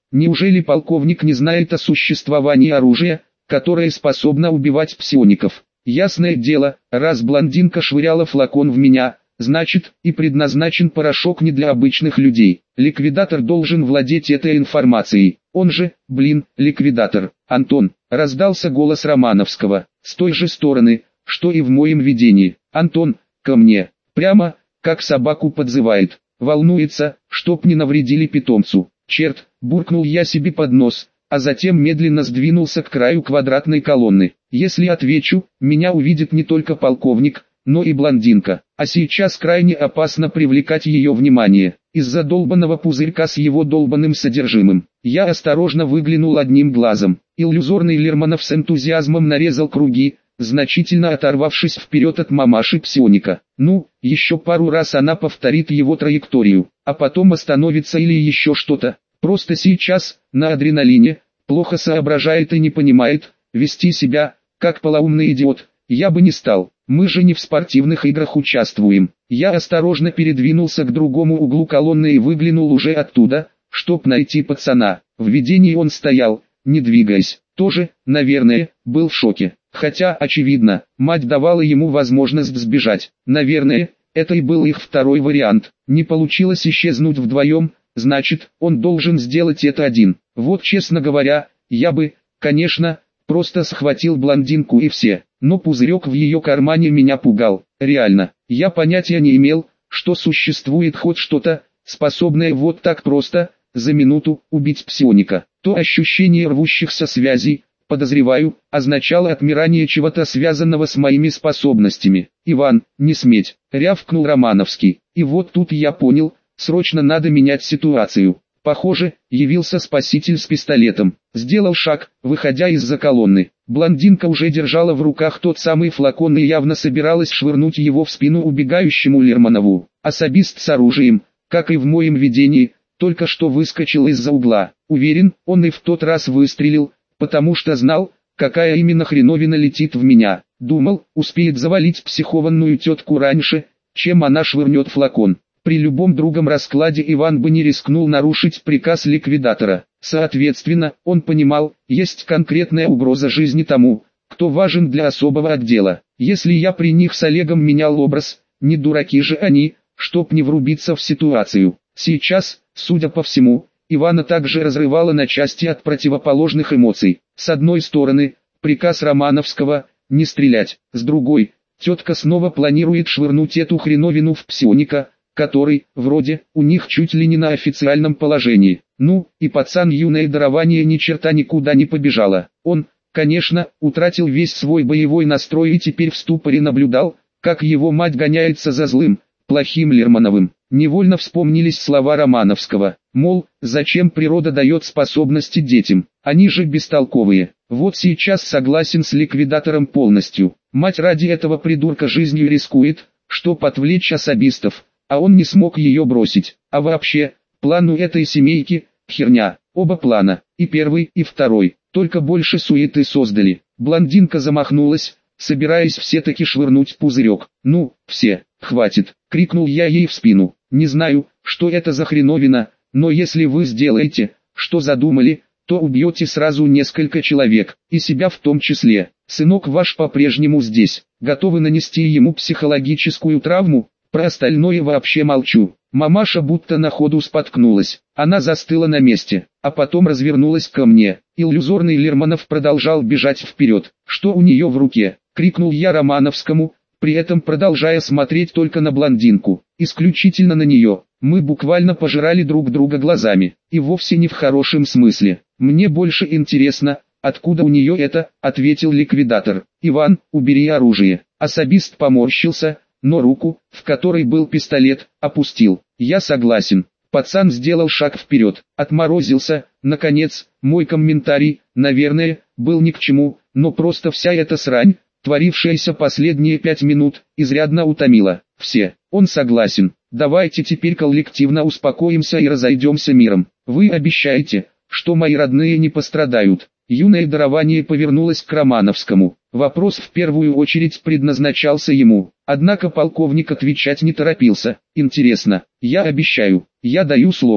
Неужели полковник не знает о существовании оружия, которое способно убивать псиоников? Ясное дело, раз блондинка швыряла флакон в меня, значит, и предназначен порошок не для обычных людей. Ликвидатор должен владеть этой информацией. Он же, блин, ликвидатор. Антон, раздался голос Романовского, с той же стороны, что и в моем видении. Антон, ко мне, прямо, как собаку подзывает. Волнуется, чтоб не навредили питомцу. Черт, буркнул я себе под нос, а затем медленно сдвинулся к краю квадратной колонны. Если отвечу, меня увидит не только полковник, но и блондинка. А сейчас крайне опасно привлекать ее внимание, из-за долбанного пузырька с его долбанным содержимым. Я осторожно выглянул одним глазом. Иллюзорный Лермонов с энтузиазмом нарезал круги, значительно оторвавшись вперед от мамаши псионика. Ну, еще пару раз она повторит его траекторию, а потом остановится или еще что-то. Просто сейчас, на адреналине, плохо соображает и не понимает, вести себя, как полоумный идиот, я бы не стал. Мы же не в спортивных играх участвуем. Я осторожно передвинулся к другому углу колонны и выглянул уже оттуда, чтоб найти пацана. В видении он стоял, не двигаясь. Тоже, наверное, был в шоке. Хотя, очевидно, мать давала ему возможность сбежать. Наверное, это и был их второй вариант. Не получилось исчезнуть вдвоем, значит, он должен сделать это один. Вот честно говоря, я бы, конечно, просто схватил блондинку и все. Но пузырек в ее кармане меня пугал. Реально, я понятия не имел, что существует хоть что-то, способное вот так просто, за минуту, убить псионика. То ощущение рвущихся связей, подозреваю, означало отмирание чего-то связанного с моими способностями. «Иван, не сметь!» — рявкнул Романовский. И вот тут я понял, срочно надо менять ситуацию. Похоже, явился спаситель с пистолетом. Сделал шаг, выходя из-за колонны. Блондинка уже держала в руках тот самый флакон и явно собиралась швырнуть его в спину убегающему Лермонову. Особист с оружием, как и в моем видении, только что выскочил из-за угла. Уверен, он и в тот раз выстрелил, потому что знал, какая именно хреновина летит в меня. Думал, успеет завалить психованную тетку раньше, чем она швырнет флакон. При любом другом раскладе Иван бы не рискнул нарушить приказ ликвидатора. Соответственно, он понимал, есть конкретная угроза жизни тому, кто важен для особого отдела. Если я при них с Олегом менял образ, не дураки же они, чтоб не врубиться в ситуацию. Сейчас, судя по всему, Ивана также разрывало на части от противоположных эмоций. С одной стороны, приказ Романовского – не стрелять, с другой, тетка снова планирует швырнуть эту хреновину в псионика, который, вроде, у них чуть ли не на официальном положении. Ну, и пацан юное дарование ни черта никуда не побежало. Он, конечно, утратил весь свой боевой настрой и теперь в ступоре наблюдал, как его мать гоняется за злым, плохим Лермоновым. Невольно вспомнились слова Романовского, мол, зачем природа дает способности детям, они же бестолковые. Вот сейчас согласен с ликвидатором полностью. Мать ради этого придурка жизнью рискует, чтоб отвлечь особистов, а он не смог ее бросить. А вообще, план у этой семейки – херня. Оба плана, и первый, и второй, только больше суеты создали. Блондинка замахнулась, собираясь все-таки швырнуть пузырек. «Ну, все, хватит!» — крикнул я ей в спину. «Не знаю, что это за хреновина, но если вы сделаете, что задумали, то убьете сразу несколько человек, и себя в том числе. Сынок ваш по-прежнему здесь. Готовы нанести ему психологическую травму? Про остальное вообще молчу». Мамаша будто на ходу споткнулась. Она застыла на месте, а потом развернулась ко мне. Иллюзорный Лермонов продолжал бежать вперед. «Что у нее в руке?» — крикнул я Романовскому, при этом продолжая смотреть только на блондинку. Исключительно на нее. Мы буквально пожирали друг друга глазами. И вовсе не в хорошем смысле. «Мне больше интересно, откуда у нее это?» — ответил ликвидатор. «Иван, убери оружие». Особист поморщился, но руку, в которой был пистолет, опустил. «Я согласен». Пацан сделал шаг вперед, отморозился. Наконец, мой комментарий, наверное, был ни к чему, но просто вся эта срань, творившаяся последние пять минут, изрядно утомила. «Все, он согласен. Давайте теперь коллективно успокоимся и разойдемся миром. Вы обещаете, что мои родные не пострадают?» Юное дарование повернулось к Романовскому. Вопрос в первую очередь предназначался ему, однако полковник отвечать не торопился. «Интересно, я обещаю, я даю слово».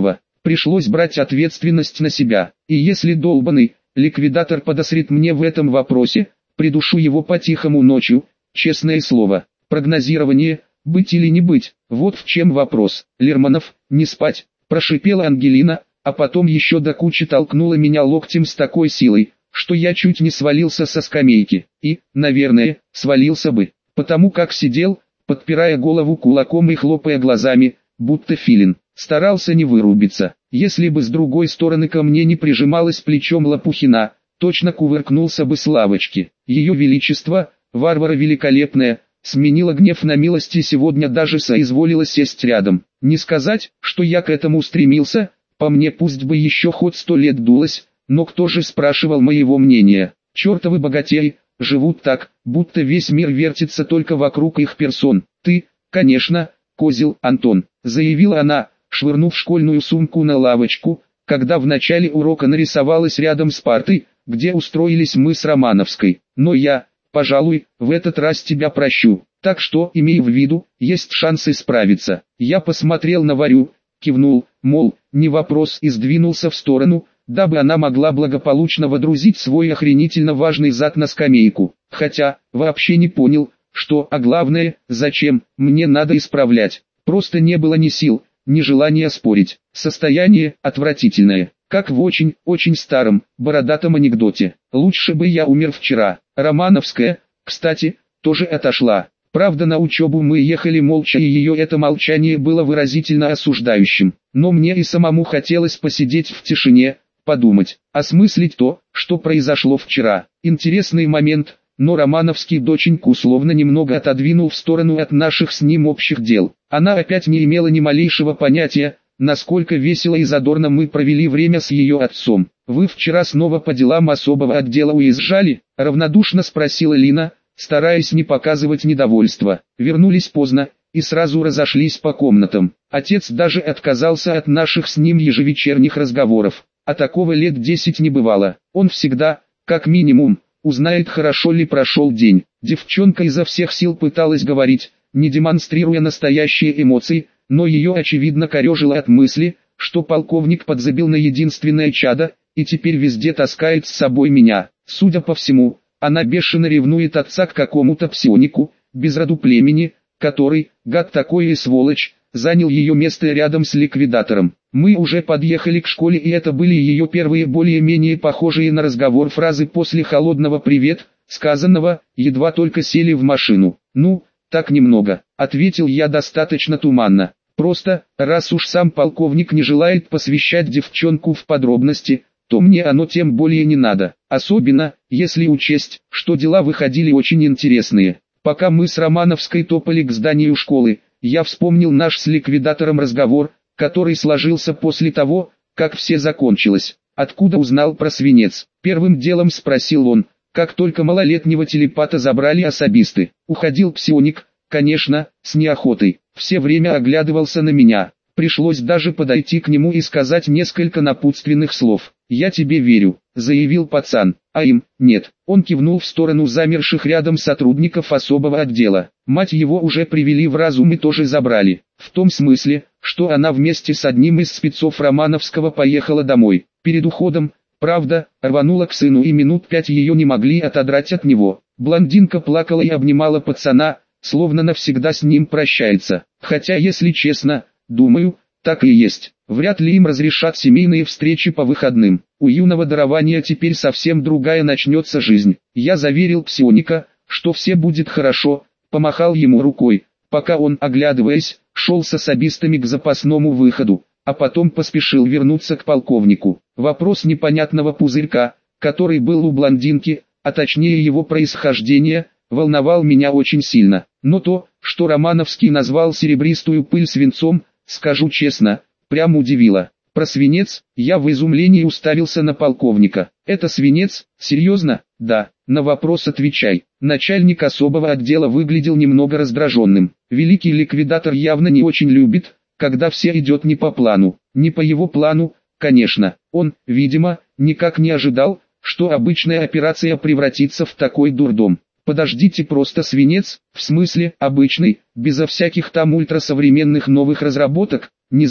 Пришлось брать ответственность на себя. И если долбанный ликвидатор подосрет мне в этом вопросе, придушу его по-тихому ночью, честное слово. Прогнозирование, быть или не быть, вот в чем вопрос. Лермонов, не спать, прошипела Ангелина, а потом еще до кучи толкнула меня локтем с такой силой, что я чуть не свалился со скамейки. И, наверное, свалился бы, потому как сидел, подпирая голову кулаком и хлопая глазами, будто филин. Старался не вырубиться. Если бы с другой стороны ко мне не прижималась плечом Лопухина, точно кувыркнулся бы с лавочки. Ее величество, Варвара Великолепная, сменила гнев на милость и сегодня даже соизволила сесть рядом. Не сказать, что я к этому стремился, по мне пусть бы еще хоть сто лет дулось, но кто же спрашивал моего мнения? Чертовы богатеи, живут так, будто весь мир вертится только вокруг их персон. Ты, конечно, козел, Антон, заявила она, швырнув школьную сумку на лавочку, когда в начале урока нарисовалась рядом с партой, где устроились мы с Романовской. Но я, пожалуй, в этот раз тебя прощу, так что имей в виду, есть шансы справиться. Я посмотрел на Варю, кивнул, мол, не вопрос, и сдвинулся в сторону, дабы она могла благополучно водрузить свой охренительно важный зад на скамейку. Хотя, вообще не понял, что, а главное, зачем, мне надо исправлять. Просто не было ни сил, ни желания спорить. Состояние отвратительное, как в очень, очень старом, бородатом анекдоте. Лучше бы я умер вчера. Романовская, кстати, тоже отошла. Правда, на учебу мы ехали молча, и ее это молчание было выразительно осуждающим. Но мне и самому хотелось посидеть в тишине, подумать, осмыслить то, что произошло вчера. Интересный момент, но Романовский доченьку словно немного отодвинул в сторону от наших с ним общих дел. Она опять не имела ни малейшего понятия, насколько весело и задорно мы провели время с ее отцом. «Вы вчера снова по делам особого отдела уезжали?» — равнодушно спросила Лина, стараясь не показывать недовольства. Вернулись поздно и сразу разошлись по комнатам. Отец даже отказался от наших с ним ежевечерних разговоров, а такого лет десять не бывало. Он всегда, как минимум, узнает, хорошо ли прошел день. Девчонка изо всех сил пыталась говорить, не демонстрируя настоящие эмоции, но ее очевидно корежило от мысли, что полковник подзабил на единственное чадо, и теперь везде таскает с собой меня. Судя по всему, она бешено ревнует отца к какому-то псионику, без роду племени, который, гад такой и сволочь, занял ее место рядом с ликвидатором. Мы уже подъехали к школе, и это были ее первые более-менее похожие на разговор фразы после холодного «привет», сказанного, едва только сели в машину. «Ну, так немного», — ответил я достаточно туманно. «Просто, раз уж сам полковник не желает посвящать девчонку в подробности, то мне оно тем более не надо. Особенно, если учесть, что дела выходили очень интересные. Пока мы с Романовской топали к зданию школы, я вспомнил наш с ликвидатором разговор, который сложился после того, как все закончилось. Откуда узнал про свинец? Первым делом спросил он, как только малолетнего телепата забрали особисты. Уходил псионик, конечно, с неохотой. Все время оглядывался на меня. Пришлось даже подойти к нему и сказать несколько напутственных слов. «Я тебе верю», — заявил пацан, а им — нет. Он кивнул в сторону замерших рядом сотрудников особого отдела. Мать его уже привели в разум и тоже забрали. В том смысле, что она вместе с одним из спецов Романовского поехала домой. Перед уходом, правда, рванула к сыну, и минут пять ее не могли отодрать от него. Блондинка плакала и обнимала пацана, словно навсегда с ним прощается. Хотя, если честно, думаю, так и есть. Вряд ли им разрешат семейные встречи по выходным. У юного дарования теперь совсем другая начнется жизнь. Я заверил псионика, что все будет хорошо, помахал ему рукой, пока он, оглядываясь, шел с особистами к запасному выходу, а потом поспешил вернуться к полковнику. Вопрос непонятного пузырька, который был у блондинки, а точнее его происхождение, волновал меня очень сильно. Но то, что Романовский назвал серебристую пыль свинцом, скажу честно, прямо удивило. Про свинец, я в изумлении уставился на полковника. Это свинец? Серьезно? Да. На вопрос отвечай. Начальник особого отдела выглядел немного раздраженным. Великий ликвидатор явно не очень любит, когда все идет не по плану. Не по его плану, конечно. Он, видимо, никак не ожидал, что обычная операция превратится в такой дурдом. Подождите, просто свинец, в смысле, обычный, безо всяких там ультрасовременных новых разработок? Не знаю.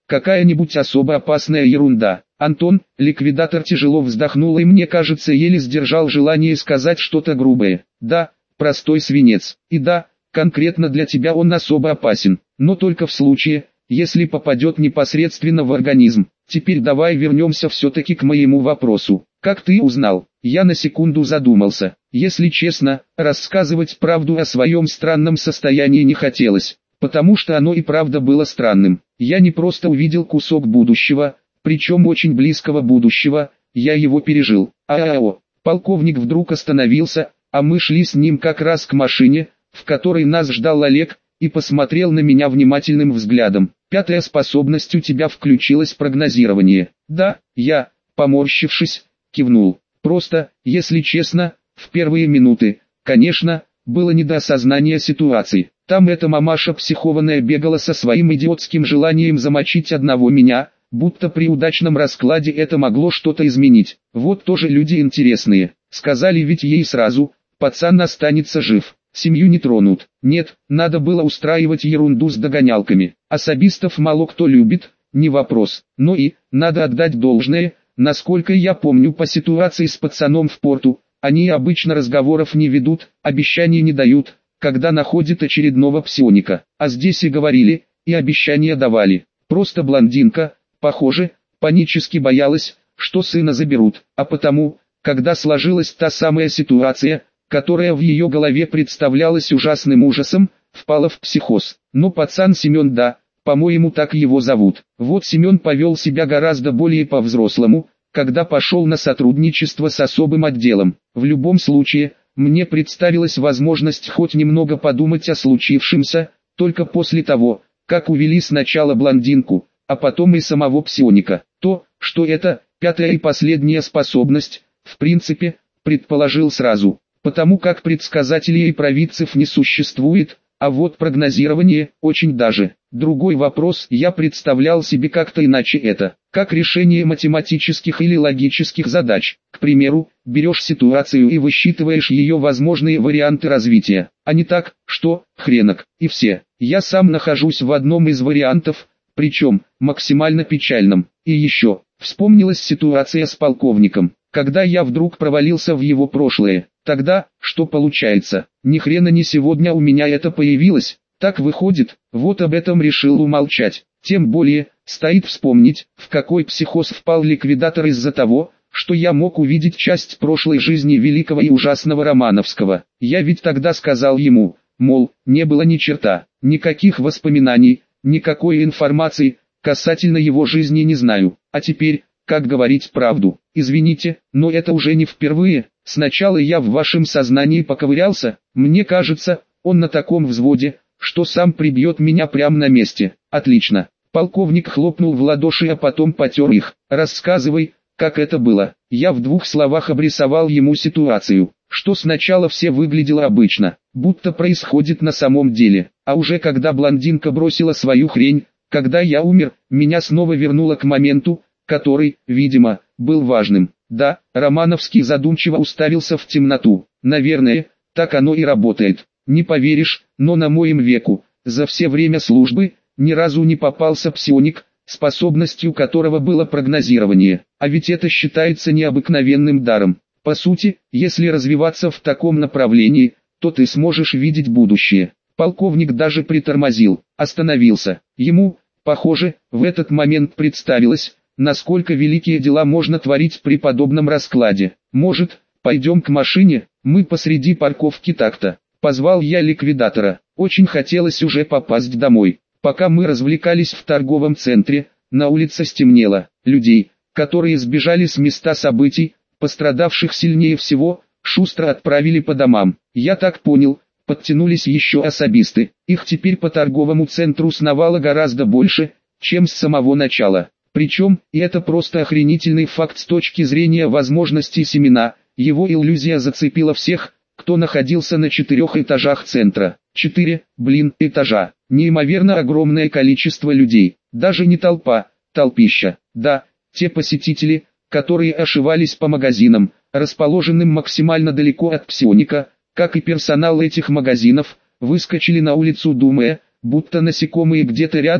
какая-нибудь особо опасная ерунда. Антон, ликвидатор, тяжело вздохнул и, мне кажется, еле сдержал желание сказать что-то грубое. Да, простой свинец. И да, конкретно для тебя он особо опасен, но только в случае, если попадет непосредственно в организм. Теперь давай вернемся все-таки к моему вопросу. Как ты узнал? Я на секунду задумался. Если честно, рассказывать правду о своем странном состоянии не хотелось, потому что оно и правда было странным. Я не просто увидел кусок будущего, причем очень близкого будущего, я его пережил. А-а-о, полковник вдруг остановился, а мы шли с ним как раз к машине, в которой нас ждал Олег, и посмотрел на меня внимательным взглядом. Пятая способность у тебя включилась, прогнозирование. Да, я, поморщившись, кивнул. Просто, если честно, в первые минуты, конечно, было не до осознания ситуации. Там эта мамаша психованная бегала со своим идиотским желанием замочить одного меня, будто при удачном раскладе это могло что-то изменить. Вот тоже люди интересные. Сказали ведь ей сразу, пацан останется жив, семью не тронут. Нет, надо было устраивать ерунду с догонялками. Особистов мало кто любит, не вопрос. Но и, надо отдать должное, насколько я помню по ситуации с пацаном в порту, они обычно разговоров не ведут, обещаний не дают, когда находят очередного псионика. А здесь и говорили, и обещания давали. Просто блондинка, похоже, панически боялась, что сына заберут, а потому, когда сложилась та самая ситуация, которая в ее голове представлялась ужасным ужасом, впала в психоз. Но пацан Семен, да, по-моему так его зовут. Вот Семен повел себя гораздо более по-взрослому, когда пошел на сотрудничество с особым отделом. В любом случае, мне представилась возможность хоть немного подумать о случившемся, только после того, как увели сначала блондинку, а потом и самого псионика. То, что это, пятая и последняя способность, в принципе, предположил сразу, потому как предсказателей и провидцев не существует, а вот прогнозирование, очень даже. Другой вопрос, я представлял себе как-то иначе это, как решение математических или логических задач. К примеру, берешь ситуацию и высчитываешь ее возможные варианты развития, а не так, что, хренок, и все. Я сам нахожусь в одном из вариантов, причем, максимально печальном. И еще, вспомнилась ситуация с полковником, когда я вдруг провалился в его прошлое. Тогда, что получается, ни хрена не сегодня у меня это появилось, так выходит, вот об этом решил умолчать. Тем более, стоит вспомнить, в какой психоз впал ликвидатор из-за того, что я мог увидеть часть прошлой жизни великого и ужасного Романовского. Я ведь тогда сказал ему, мол, не было ни черта, никаких воспоминаний, никакой информации, касательно его жизни не знаю. А теперь, как говорить правду? Извините, но это уже не впервые. Сначала я в вашем сознании поковырялся, мне кажется, он на таком взводе, что сам прибьет меня прямо на месте. Отлично. Полковник хлопнул в ладоши, а потом потер их. Рассказывай, как это было. Я в двух словах обрисовал ему ситуацию, что сначала все выглядело обычно, будто происходит на самом деле, а уже когда блондинка бросила свою хрень, когда я умер, меня снова вернуло к моменту, который, видимо, был важным. Да, Романовский задумчиво уставился в темноту. Наверное, так оно и работает. Не поверишь, но на моем веку, за все время службы, ни разу не попался псионик, способностью которого было прогнозирование. А ведь это считается необыкновенным даром. По сути, если развиваться в таком направлении, то ты сможешь видеть будущее. Полковник даже притормозил, остановился. Ему, похоже, в этот момент представилось, насколько великие дела можно творить при подобном раскладе. Может, пойдем к машине, мы посреди парковки так-то. Позвал я ликвидатора. Очень хотелось уже попасть домой. Пока мы развлекались в торговом центре, на улице стемнело. Людей, которые сбежали с места событий, пострадавших сильнее всего, шустро отправили по домам. Я так понял, подтянулись еще особисты. Их теперь по торговому центру сновало гораздо больше, чем с самого начала. Причем, и это просто охренительный факт с точки зрения возможностей Семена, его иллюзия зацепила всех, кто находился на четырех этажах центра. Четыре, блин, этажа. Неимоверно огромное количество людей. Даже не толпа, толпища. Да, те посетители, которые ошивались по магазинам, расположенным максимально далеко от псионика, как и персонал этих магазинов, выскочили на улицу, думая, будто насекомые где-то рядом,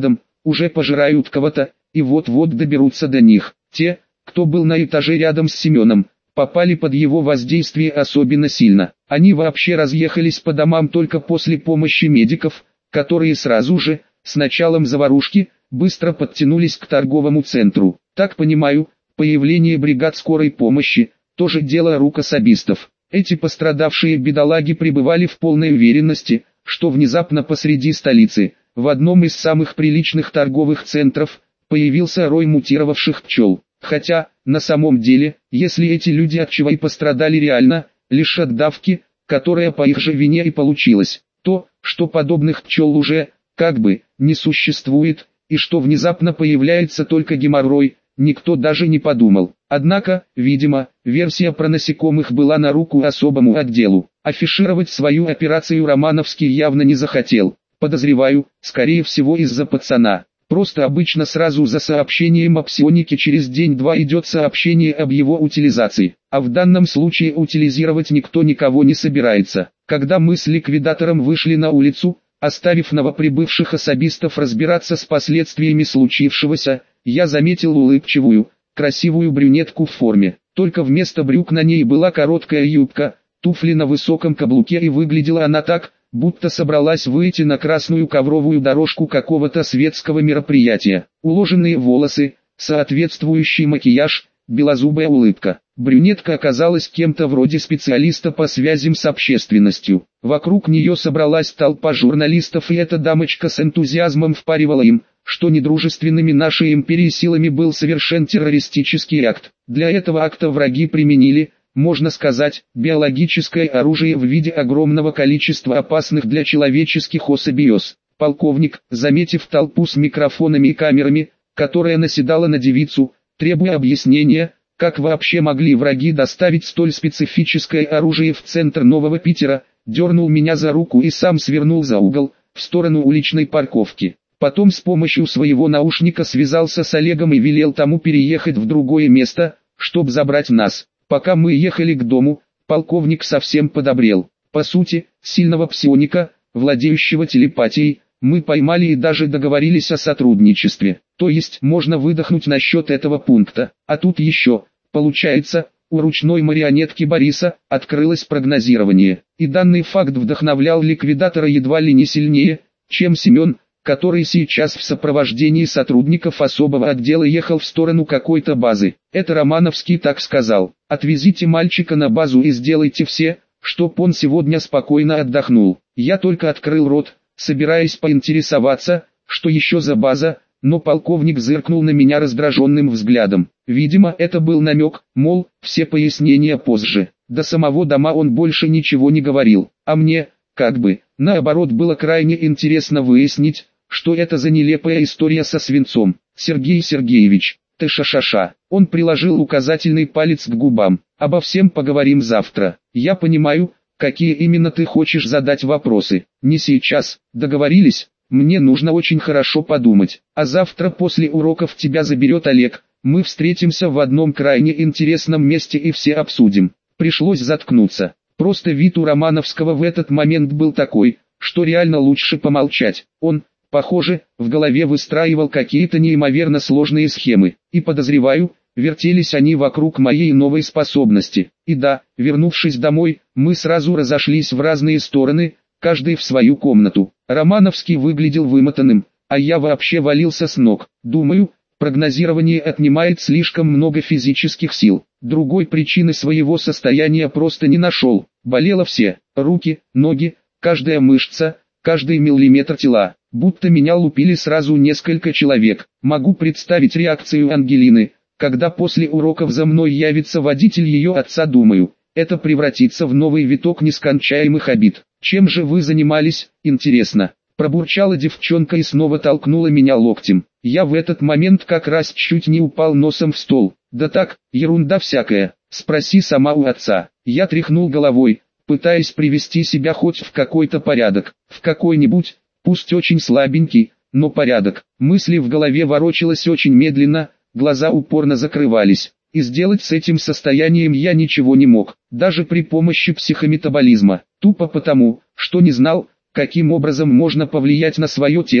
уже пожирают кого-то, и вот-вот доберутся до них. Те, кто был на этаже рядом с Семеном, попали под его воздействие особенно сильно. Они вообще разъехались по домам только после помощи медиков, которые сразу же, с началом заварушки, быстро подтянулись к торговому центру. Так понимаю, появление бригад скорой помощи – тоже дело рук особистов. Эти пострадавшие бедолаги пребывали в полной уверенности, что внезапно посреди столицы, в одном из самых приличных торговых центров, появился рой мутировавших пчел. Хотя, на самом деле, если эти люди от чего и пострадали реально, лишь от давки, которая по их же вине и получилась, то, что подобных пчел уже, как бы, не существует, и что внезапно появляется только геморрой, никто даже не подумал. Однако, видимо, версия про насекомых была на руку особому отделу. Афишировать свою операцию Романовский явно не захотел. Подозреваю, скорее всего из-за пацана. Просто обычно сразу за сообщением о псионике через день-два идет сообщение об его утилизации. А в данном случае утилизировать никто никого не собирается. Когда мы с ликвидатором вышли на улицу, оставив новоприбывших особистов разбираться с последствиями случившегося, я заметил улыбчивую, красивую брюнетку в форме. Только вместо брюк на ней была короткая юбка, туфли на высоком каблуке, и выглядела она так, будто собралась выйти на красную ковровую дорожку какого-то светского мероприятия. Уложенные волосы, соответствующий макияж, белозубая улыбка. Брюнетка оказалась кем-то вроде специалиста по связям с общественностью. Вокруг нее собралась толпа журналистов, и эта дамочка с энтузиазмом впаривала им, что недружественными нашей империи силами был совершен террористический акт. Для этого акта враги применили, можно сказать, биологическое оружие в виде огромного количества опасных для человеческих особей ос. Полковник, заметив толпу с микрофонами и камерами, которая наседала на девицу, требуя объяснения, как вообще могли враги доставить столь специфическое оружие в центр Нового Питера, дернул меня за руку и сам свернул за угол, в сторону уличной парковки. Потом с помощью своего наушника связался с Олегом и велел тому переехать в другое место, чтобы забрать нас. Пока мы ехали к дому, полковник совсем подобрел. По сути, сильного псионика, владеющего телепатией, мы поймали и даже договорились о сотрудничестве. То есть можно выдохнуть насчет этого пункта. А тут еще, получается, у ручной марионетки Бориса открылось прогнозирование. И данный факт вдохновлял ликвидатора едва ли не сильнее, чем Семен, который сейчас в сопровождении сотрудников особого отдела ехал в сторону какой-то базы. Это Романовский так сказал. Отвезите мальчика на базу и сделайте все, чтоб он сегодня спокойно отдохнул. Я только открыл рот, собираясь поинтересоваться, что еще за база, но полковник зыркнул на меня раздраженным взглядом. Видимо, это был намек, мол, все пояснения позже. До самого дома он больше ничего не говорил, а мне, как бы, наоборот, было крайне интересно выяснить, что это за нелепая история со свинцом. Сергей Сергеевич, ты ша-ша-ша. Он приложил указательный палец к губам. Обо всем поговорим завтра. Я понимаю, какие именно ты хочешь задать вопросы. Не сейчас, договорились? Мне нужно очень хорошо подумать. А завтра после уроков тебя заберет Олег. Мы встретимся в одном крайне интересном месте и все обсудим. Пришлось заткнуться. Просто вид у Романовского в этот момент был такой, что реально лучше помолчать. Он, похоже, в голове выстраивал какие-то неимоверно сложные схемы. И подозреваю, вертелись они вокруг моей новой способности. И да, вернувшись домой, мы сразу разошлись в разные стороны, каждый в свою комнату. Романовский выглядел вымотанным, а я вообще валился с ног. Думаю, прогнозирование отнимает слишком много физических сил. Другой причины своего состояния просто не нашел. Болело все: руки, ноги, каждая мышца, каждый миллиметр тела. Будто меня лупили сразу несколько человек. Могу представить реакцию Ангелины, когда после уроков за мной явится водитель ее отца. Думаю, это превратится в новый виток нескончаемых обид. Чем же вы занимались, интересно? Пробурчала девчонка и снова толкнула меня локтем. Я в этот момент как раз чуть не упал носом в стол. Да так, ерунда всякая, спроси сама у отца. Я тряхнул головой, пытаясь привести себя хоть в какой-то порядок. В какой-нибудь, пусть очень слабенький, но порядок. Мысли в голове ворочалось очень медленно, глаза упорно закрывались. И сделать с этим состоянием я ничего не мог, даже при помощи психометаболизма. Тупо потому, что не знал, каким образом можно повлиять на свое тело,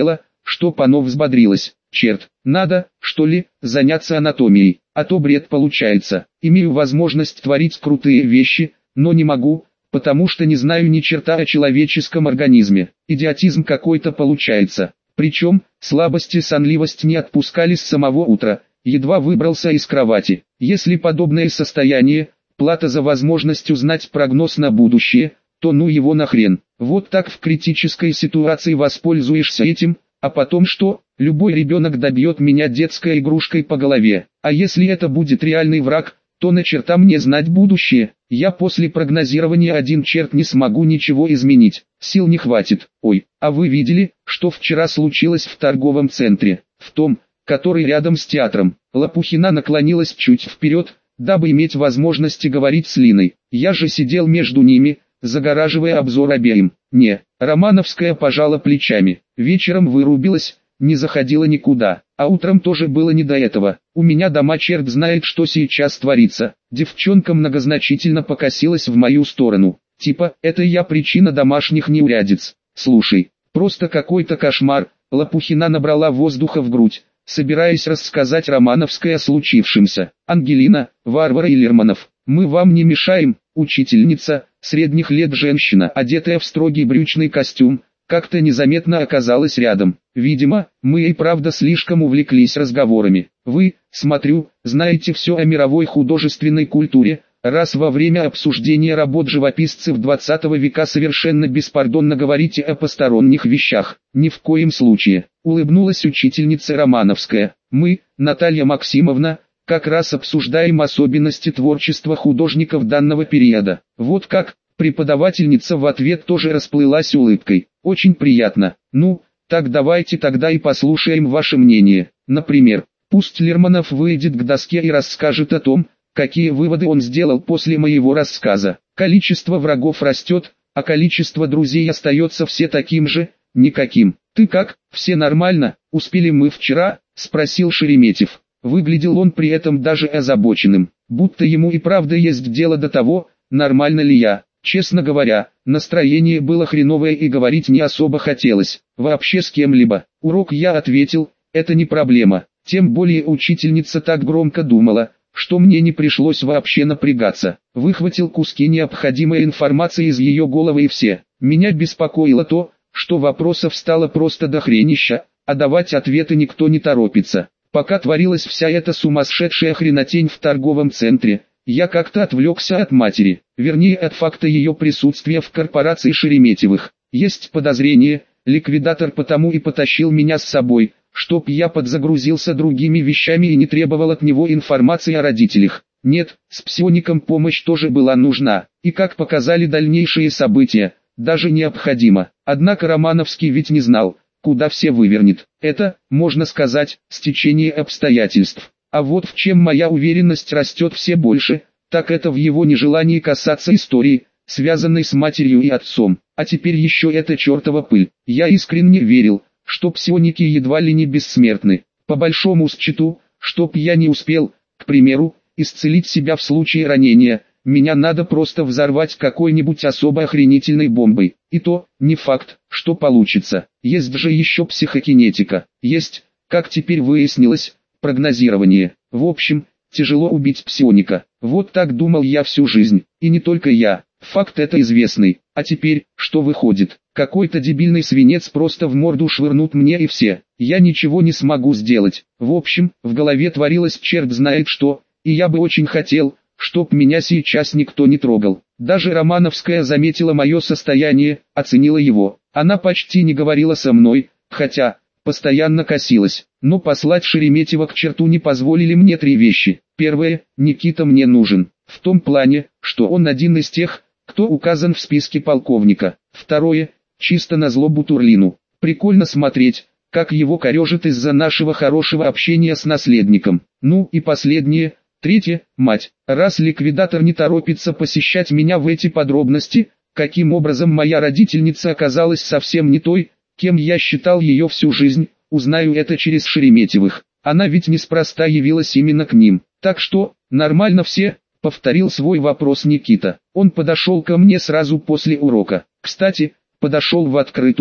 чтоб оно взбодрилось. Черт, надо, что ли, заняться анатомией, а то бред получается. Имею возможность творить крутые вещи, но не могу, потому что не знаю ни черта о человеческом организме. Идиотизм какой-то получается. Причем, слабость и сонливость не отпускали с самого утра, едва выбрался из кровати. Если подобное состояние – плата за возможность узнать прогноз на будущее, то ну его нахрен. Вот так в критической ситуации воспользуешься этим, а потом что? Любой ребенок добьет меня детской игрушкой по голове. А если это будет реальный враг, то на черта мне знать будущее. Я после прогнозирования один черт не смогу ничего изменить. Сил не хватит. Ой, а вы видели, что вчера случилось в торговом центре? В том, который рядом с театром. Лопухина наклонилась чуть вперед, дабы иметь возможность говорить с Линой. Я же сидел между ними, загораживая обзор обеим. Не, Романовская пожала плечами. Вечером вырубилась, не заходила никуда, а утром тоже было не до этого. У меня дома черт знает, что сейчас творится. Девчонка многозначительно покосилась в мою сторону. Типа, это я причина домашних неурядиц. Слушай, просто какой-то кошмар. Лопухина набрала воздуха в грудь, собираясь рассказать Романовской о случившемся. Ангелина, Варвара и Лермонов, мы вам не мешаем. Учительница, средних лет женщина, одетая в строгий брючный костюм, как-то незаметно оказалась рядом. Видимо, мы и правда слишком увлеклись разговорами. Вы, смотрю, знаете все о мировой художественной культуре, раз во время обсуждения работ живописцев двадцатого века совершенно беспардонно говорите о посторонних вещах. Ни в коем случае, улыбнулась учительница Романовская. Мы, Наталья Максимовна, как раз обсуждаем особенности творчества художников данного периода. Вот как, преподавательница в ответ тоже расплылась улыбкой. Очень приятно. Ну, так давайте тогда и послушаем ваше мнение. Например, пусть Лермонов выйдет к доске и расскажет о том, какие выводы он сделал после моего рассказа. Количество врагов растет, а количество друзей остается все таким же, никаким. Ты как, все нормально, успели мы вчера? Спросил Шереметьев. Выглядел он при этом даже озабоченным, будто ему и правда есть дело до того, нормально ли я. Честно говоря, настроение было хреновое и говорить не особо хотелось, вообще с кем-либо. Урок я ответил, это не проблема, тем более учительница так громко думала, что мне не пришлось вообще напрягаться. Выхватил куски необходимой информации из ее головы и все. Меня беспокоило то, что вопросов стало просто дохренища, а давать ответы никто не торопится. Пока творилась вся эта сумасшедшая хренотень в торговом центре, я как-то отвлекся от матери, вернее от факта ее присутствия в корпорации Шереметьевых. Есть подозрение, ликвидатор потому и потащил меня с собой, чтоб я подзагрузился другими вещами и не требовал от него информации о родителях. Нет, с псиоником помощь тоже была нужна, и как показали дальнейшие события, даже необходимо. Однако Романовский ведь не знал, куда все вывернет. Это, можно сказать, стечение обстоятельств. А вот в чем моя уверенность растет все больше, так это в его нежелании касаться истории, связанной с матерью и отцом. А теперь еще эта чертова пыль. Я искренне верил, что псионики едва ли не бессмертны. По большому счету, чтоб я не успел, к примеру, исцелить себя в случае ранения, меня надо просто взорвать какой-нибудь особо охренительной бомбой. И то, не факт, что получится. Есть же еще психокинетика. Есть, как теперь выяснилось, прогнозирование. В общем, тяжело убить псионика. Вот так думал я всю жизнь. И не только я. Факт это известный. А теперь, что выходит? Какой-то дебильный свинец просто в морду швырнут мне и все. Я ничего не смогу сделать. В общем, в голове творилось черт знает что, и я бы очень хотел, чтоб меня сейчас никто не трогал. Даже Романовская заметила мое состояние, оценила его. Она почти не говорила со мной, хотя постоянно косилась. Но послать Шереметьева к черту не позволили мне три вещи. Первое, Никита мне нужен. В том плане, что он один из тех, кто указан в списке полковника. Второе, чисто назло Бутурлину. Прикольно смотреть, как его корежит из-за нашего хорошего общения с наследником. Ну и последнее, третье, мать. Раз ликвидатор не торопится посещать меня в эти подробности, каким образом моя родительница оказалась совсем не той, кем я считал ее всю жизнь, узнаю это через Шереметьевых. Она ведь неспроста явилась именно к ним. Так что, нормально все, повторил свой вопрос Никита. Он подошел ко мне сразу после урока. Кстати, подошел в открытую,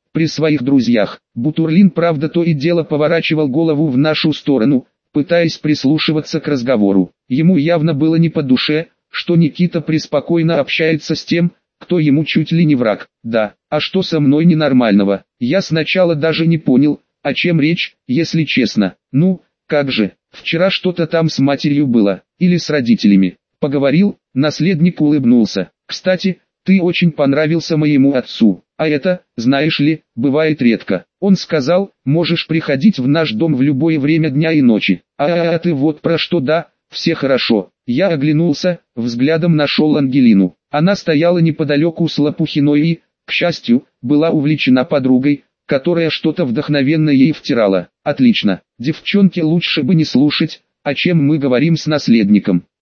при своих друзьях. Бутурлин, правда, то и дело поворачивал голову в нашу сторону, пытаясь прислушиваться к разговору. Ему явно было не по душе, что Никита преспокойно общается с тем, кто ему чуть ли не враг. Да, а что со мной ненормального? Я сначала даже не понял, о чем речь, если честно. Ну, как же, вчера что-то там с матерью было, или с родителями. Поговорил, наследник улыбнулся. Кстати, ты очень понравился моему отцу, а это, знаешь ли, бывает редко. Он сказал, можешь приходить в наш дом в любое время дня и ночи. А, -а, -а ты вот про что, да, все хорошо. Я оглянулся, взглядом нашел Ангелину. Она стояла неподалеку с Лопухиной и, к счастью, была увлечена подругой, которая что-то вдохновенно ей втирала. Отлично, девчонке лучше бы не слушать, о чем мы говорим с наследником.